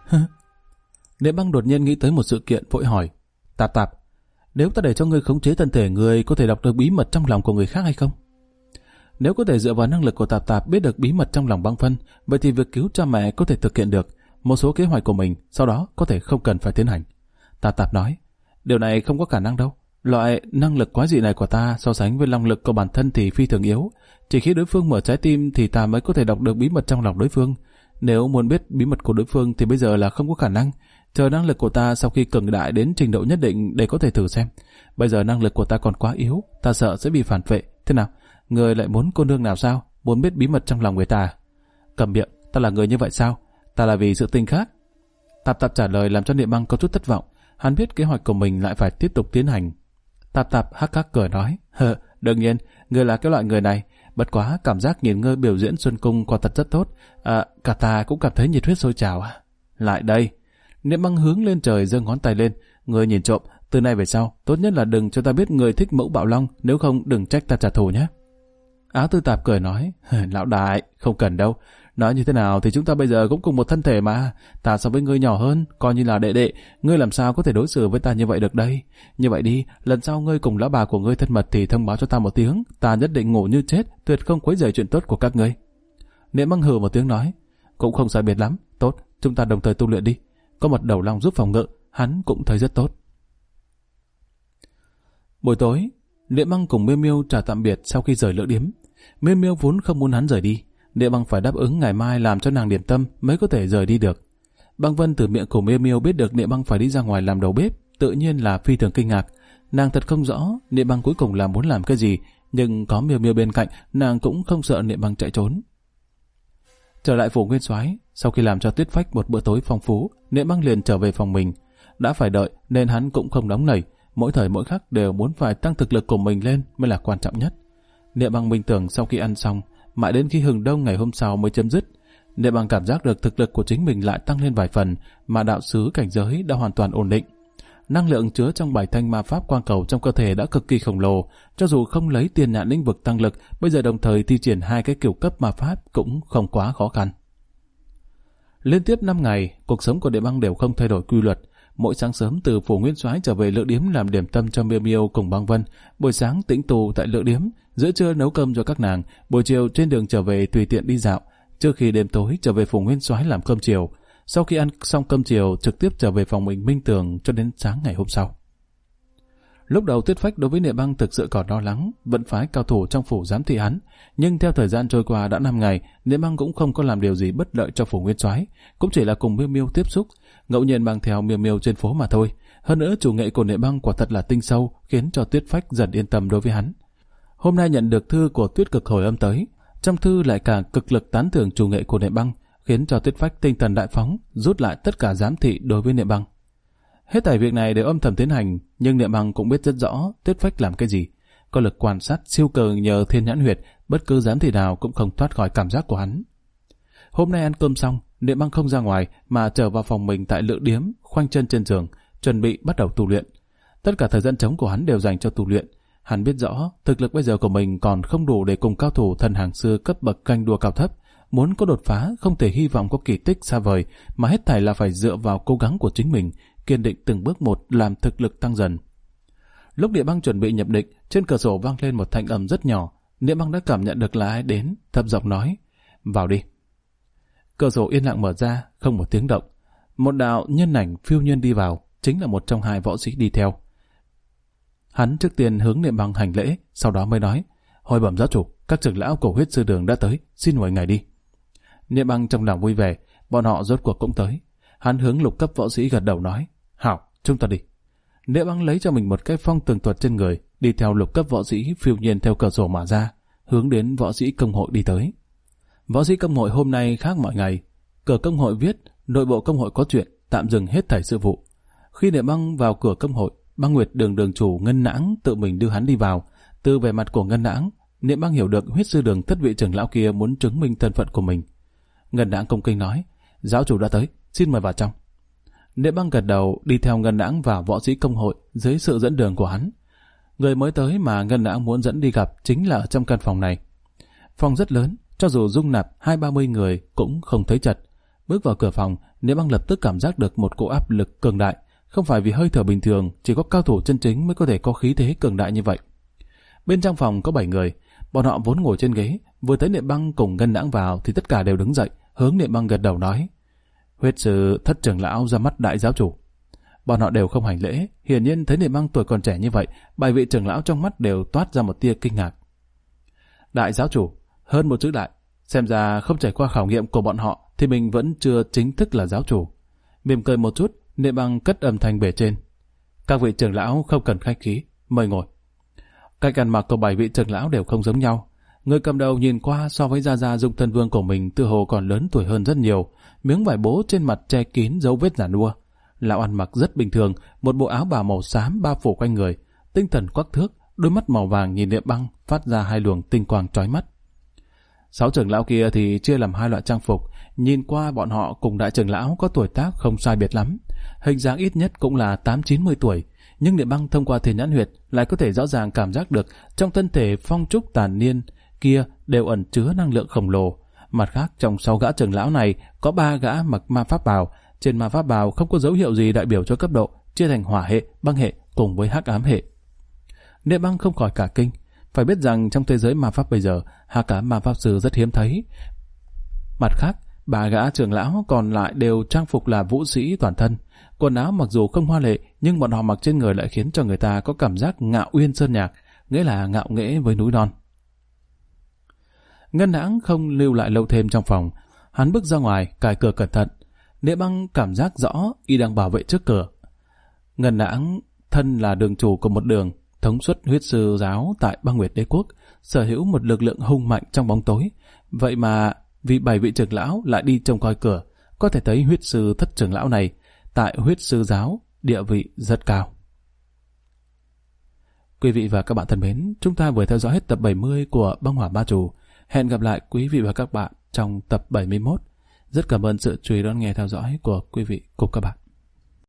Niệm Băng đột nhiên nghĩ tới một sự kiện, vội hỏi, Tạp, nếu ta để cho ngươi khống chế thân thể, ngươi có thể đọc được bí mật trong lòng của người khác hay không? Nếu có thể dựa vào năng lực của Tạp biết được bí mật trong lòng Băng Phân, vậy thì việc cứu cha mẹ có thể thực hiện được. Một số kế hoạch của mình sau đó có thể không cần phải tiến hành. Tạp nói, điều này không có khả năng đâu. Loại năng lực quái dị này của ta so sánh với năng lực của bản thân thì phi thường yếu. Chỉ khi đối phương mở trái tim thì ta mới có thể đọc được bí mật trong lòng đối phương. Nếu muốn biết bí mật của đối phương thì bây giờ là không có khả năng. Chờ năng lực của ta sau khi cường đại đến trình độ nhất định để có thể thử xem. Bây giờ năng lực của ta còn quá yếu, ta sợ sẽ bị phản vệ. Thế nào? Người lại muốn cô nương nào sao? Muốn biết bí mật trong lòng người ta? Cầm miệng, ta là người như vậy sao? Ta là vì sự tình khác. Tạp trả lời làm cho Niệm Băng có chút thất vọng. Hắn biết kế hoạch của mình lại phải tiếp tục tiến hành. Tạp hắc hắc cười nói, đương nhiên, ngươi là cái loại người này. Bất quá cảm giác nhìn ngươi biểu diễn Xuân Cung quả thật rất tốt. Cả ta cũng cảm thấy nhiệt huyết sôi trào. Lại đây. Niệm Băng hướng lên trời giơ ngón tay lên. Ngươi nhìn trộm, từ nay về sau, tốt nhất là đừng cho ta biết ngươi thích mẫu Bạo Long, nếu không đừng trách ta trả thù nhé. Áo Tư Tạp cười nói, lão đại, không cần đâu. Nói như thế nào thì chúng ta bây giờ cũng cùng một thân thể mà. Ta so với ngươi nhỏ hơn, coi như là đệ, ngươi làm sao có thể đối xử với ta như vậy được đây? Như vậy đi, lần sau ngươi cùng lão bà của ngươi thân mật thì thông báo cho ta một tiếng, ta nhất định ngủ như chết, tuyệt không quấy rầy chuyện tốt của các ngươi. Niệm Băng hừ một tiếng nói, cũng không sai biệt lắm, tốt, chúng ta đồng thời tu luyện đi. Có một đầu long giúp phòng ngự, hắn cũng thấy rất tốt. Buổi tối, Niệm Băng cùng Miêu Miêu chào tạm biệt sau khi rời lữ điếm. Miêu Miêu vốn không muốn hắn rời đi, Niệm Băng phải đáp ứng ngày mai làm cho nàng điểm tâm mới có thể rời đi được. Băng Vân từ miệng của Miêu Miêu biết được Niệm Băng phải đi ra ngoài làm đầu bếp, tự nhiên là phi thường kinh ngạc. Nàng thật không rõ Niệm Băng cuối cùng là muốn làm cái gì, nhưng có Miêu Miêu bên cạnh, nàng cũng không sợ Niệm Băng chạy trốn. Trở lại phủ Nguyên Soái, sau khi làm cho Tuyết Phách một bữa tối phong phú, Niệm Băng liền trở về phòng mình. Đã phải đợi nên hắn cũng không nóng nảy, mỗi thời mỗi khắc đều muốn phải tăng thực lực của mình lên mới là quan trọng nhất. Niệm Băng minh tưởng sau khi ăn xong, mãi đến khi hừng đông ngày hôm sau mới chấm dứt, Niệm Băng cảm giác được thực lực của chính mình lại tăng lên vài phần, mà đạo xứ cảnh giới đã hoàn toàn ổn định. năng lượng chứa trong 7 thanh ma pháp quang cầu trong cơ thể đã cực kỳ khổng lồ, cho dù không lấy tiền nhãn lĩnh vực tăng lực, bây giờ đồng thời thi triển 2 cái kiểu cấp ma pháp cũng không quá khó khăn. Liên tiếp 5 ngày, cuộc sống của Địa Băng đều không thay đổi quy luật. Mỗi sáng sớm từ phủ Nguyên Soái trở về Lữ Điếm làm điểm tâm cho Miêu Miêu cùng Băng Vân, buổi sáng tĩnh tù tại Lữ Điếm, giữa trưa nấu cơm cho các nàng, buổi chiều trên đường trở về tùy tiện đi dạo, trước khi đêm tối trở về phủ Nguyên Soái làm cơm chiều. Sau khi ăn xong cơm chiều, trực tiếp trở về phòng mình minh tường cho đến sáng ngày hôm sau. Lúc đầu Tuyết Phách đối với Địa Băng thực sự còn lo lắng, vẫn phái cao thủ trong phủ giám thị hắn, nhưng theo thời gian trôi qua đã 5 ngày, Địa Băng cũng không có làm điều gì bất lợi cho phủ Nguyên Soái, cũng chỉ là cùng Miêu Miêu tiếp xúc, ngẫu nhiên mang theo Miêu Miêu trên phố mà thôi. Hơn nữa chủ nghệ của Địa Băng quả thật là tinh sâu, khiến cho Tuyết Phách dần yên tâm đối với hắn. Hôm nay nhận được thư của Tuyết Cực hồi âm tới, trong thư lại cả cực lực tán thưởng chủ nghệ của Địa Băng, khiến cho Tuyết Phách tinh thần đại phóng, rút lại tất cả giám thị đối với Địa Băng. Hết thảy việc này đều âm thầm tiến hành, nhưng Địa Băng cũng biết rất rõ Tuyết Phách làm cái gì. Có lực quan sát siêu cường nhờ thiên nhãn huyệt, bất cứ giám thị nào cũng không thoát khỏi cảm giác của hắn. Hôm nay ăn cơm xong, Địa Băng không ra ngoài mà trở vào phòng mình tại Lữ Điếm, khoanh chân trên giường, chuẩn bị bắt đầu tu luyện. Tất cả thời gian trống của hắn đều dành cho tu luyện. Hắn biết rõ thực lực bây giờ của mình còn không đủ để cùng cao thủ thần hàng xưa cấp bậc canh đua cao thấp. Muốn có đột phá không thể hy vọng có kỳ tích xa vời, mà hết thảy là phải dựa vào cố gắng của chính mình, kiên định từng bước một làm thực lực tăng dần. Lúc Địa Băng chuẩn bị nhập định, trên cửa sổ vang lên một thanh âm rất nhỏ. Địa Băng đã cảm nhận được là ai đến, thấp giọng nói: "Vào đi." Cửa sổ yên lặng mở ra, không một tiếng động. Một đạo nhân ảnh phiêu nhiên đi vào, chính là một trong 2 võ sĩ đi theo. Hắn trước tiên hướng Địa Băng hành lễ, sau đó mới nói: "Hồi bẩm giáo chủ, các trưởng lão của Huyết Sư Đường đã tới, xin mời ngài đi." Địa Băng trong lòng vui vẻ, bọn họ rốt cuộc cũng tới. Hắn hướng lục cấp võ sĩ gật đầu nói: "Hảo, chúng ta đi." Địa Băng lấy cho mình một cái phong tường thuật trên người, đi theo lục cấp võ sĩ phiêu nhiên theo cửa sổ mà ra, hướng đến võ sĩ công hội đi tới. Võ sĩ công hội hôm nay khác mọi ngày. Cửa công hội viết nội bộ công hội có chuyện, tạm dừng hết thảy sự vụ. Khi Địa Băng vào cửa công hội, Băng Nguyệt Đường đường chủ Ngân Nãng tự mình đưa hắn đi vào. Từ vẻ mặt của Ngân Nãng, Địa Băng hiểu được Huyết Sư Đường thất vị trưởng lão kia muốn chứng minh thân phận của mình. Ngân Nãng cung kính nói: "Giáo chủ đã tới, xin mời vào trong." Địa Băng gật đầu đi theo Ngân Nãng vào võ sĩ công hội dưới sự dẫn đường của hắn. Người mới tới mà Ngân Nãng muốn dẫn đi gặp chính là ở trong căn phòng này. Phòng rất lớn, cho dù dung nạp 20-30 người cũng không thấy chật. Bước vào cửa phòng, Địa Băng lập tức cảm giác được một cỗ áp lực cường đại, không phải vì hơi thở bình thường, chỉ có cao thủ chân chính mới có thể có khí thế cường đại như vậy. Bên trong phòng có 7 người, bọn họ vốn ngồi trên ghế, vừa thấy Địa Băng cùng Ngân Nãng vào thì tất cả đều đứng dậy, hướng Địa Băng gật đầu nói: "Huyết sư thất trưởng lão ra mắt đại giáo chủ." Bọn họ đều không hành lễ, hiển nhiên thấy Địa Băng tuổi còn trẻ như vậy, 7 vị trưởng lão trong mắt đều toát ra một tia kinh ngạc. Đại giáo chủ, hơn một chữ đại, xem ra không trải qua khảo nghiệm của bọn họ thì mình vẫn chưa chính thức là giáo chủ. Mỉm cười một chút, Địa Băng cất âm thanh bề trên: "Các vị trưởng lão không cần khách khí, mời ngồi." Cách ăn mặc của 7 vị trưởng lão đều không giống nhau. Người cầm đầu nhìn qua so với Gia Gia Dung Thân Vương của mình tựa hồ còn lớn tuổi hơn rất nhiều, miếng vải bố trên mặt che kín dấu vết già nua. Lão ăn mặc rất bình thường, một bộ áo bào màu xám bao phủ quanh người, tinh thần quắc thước, đôi mắt màu vàng nhìn Địa Băng phát ra 2 luồng tinh quang chói mắt. 6 trưởng lão kia thì chia làm 2 loại trang phục, nhìn qua bọn họ cùng đại trưởng lão có tuổi tác không sai biệt lắm, hình dáng ít nhất cũng là 8-90 tuổi, nhưng Địa Băng thông qua thiên nhãn huyệt lại có thể rõ ràng cảm giác được trong thân thể phong trúc tàn niên kia đều ẩn chứa năng lượng khổng lồ. Mặt khác, trong 6 gã trưởng lão này có 3 gã mặc ma pháp bào, trên ma pháp bào không có dấu hiệu gì đại biểu cho cấp độ, chia thành hỏa hệ, băng hệ cùng với hắc ám hệ. Địa Băng không khỏi cả kinh, phải biết rằng trong thế giới ma pháp bây giờ, hắc ám ma pháp sư rất hiếm thấy. Mặt khác, 3 gã trưởng lão còn lại đều trang phục là vũ sĩ toàn thân, quần áo mặc dù không hoa lệ nhưng bọn họ mặc trên người lại khiến cho người ta có cảm giác ngạo uyên sơn nhạc, nghĩa là ngạo nghễ với núi non. Ngân Nãng không lưu lại lâu thêm trong phòng, hắn bước ra ngoài cài cửa cẩn thận. Địa Băng cảm giác rõ y đang bảo vệ trước cửa. Ngân Nãng thân là đường chủ của một đường, thống suất huyết sư giáo tại Băng Nguyệt Đế Quốc, sở hữu một lực lượng hung mạnh trong bóng tối. Vậy mà vì 7 vị trưởng lão lại đi trông coi cửa, có thể thấy huyết sư thất trưởng lão này tại huyết sư giáo địa vị rất cao. Quý vị và các bạn thân mến, chúng ta vừa theo dõi hết tập 70 của Băng Hỏa Ma Chủ. Hẹn gặp lại quý vị và các bạn trong tập 71. Rất cảm ơn sự chú ý đón nghe theo dõi của quý vị cùng các bạn.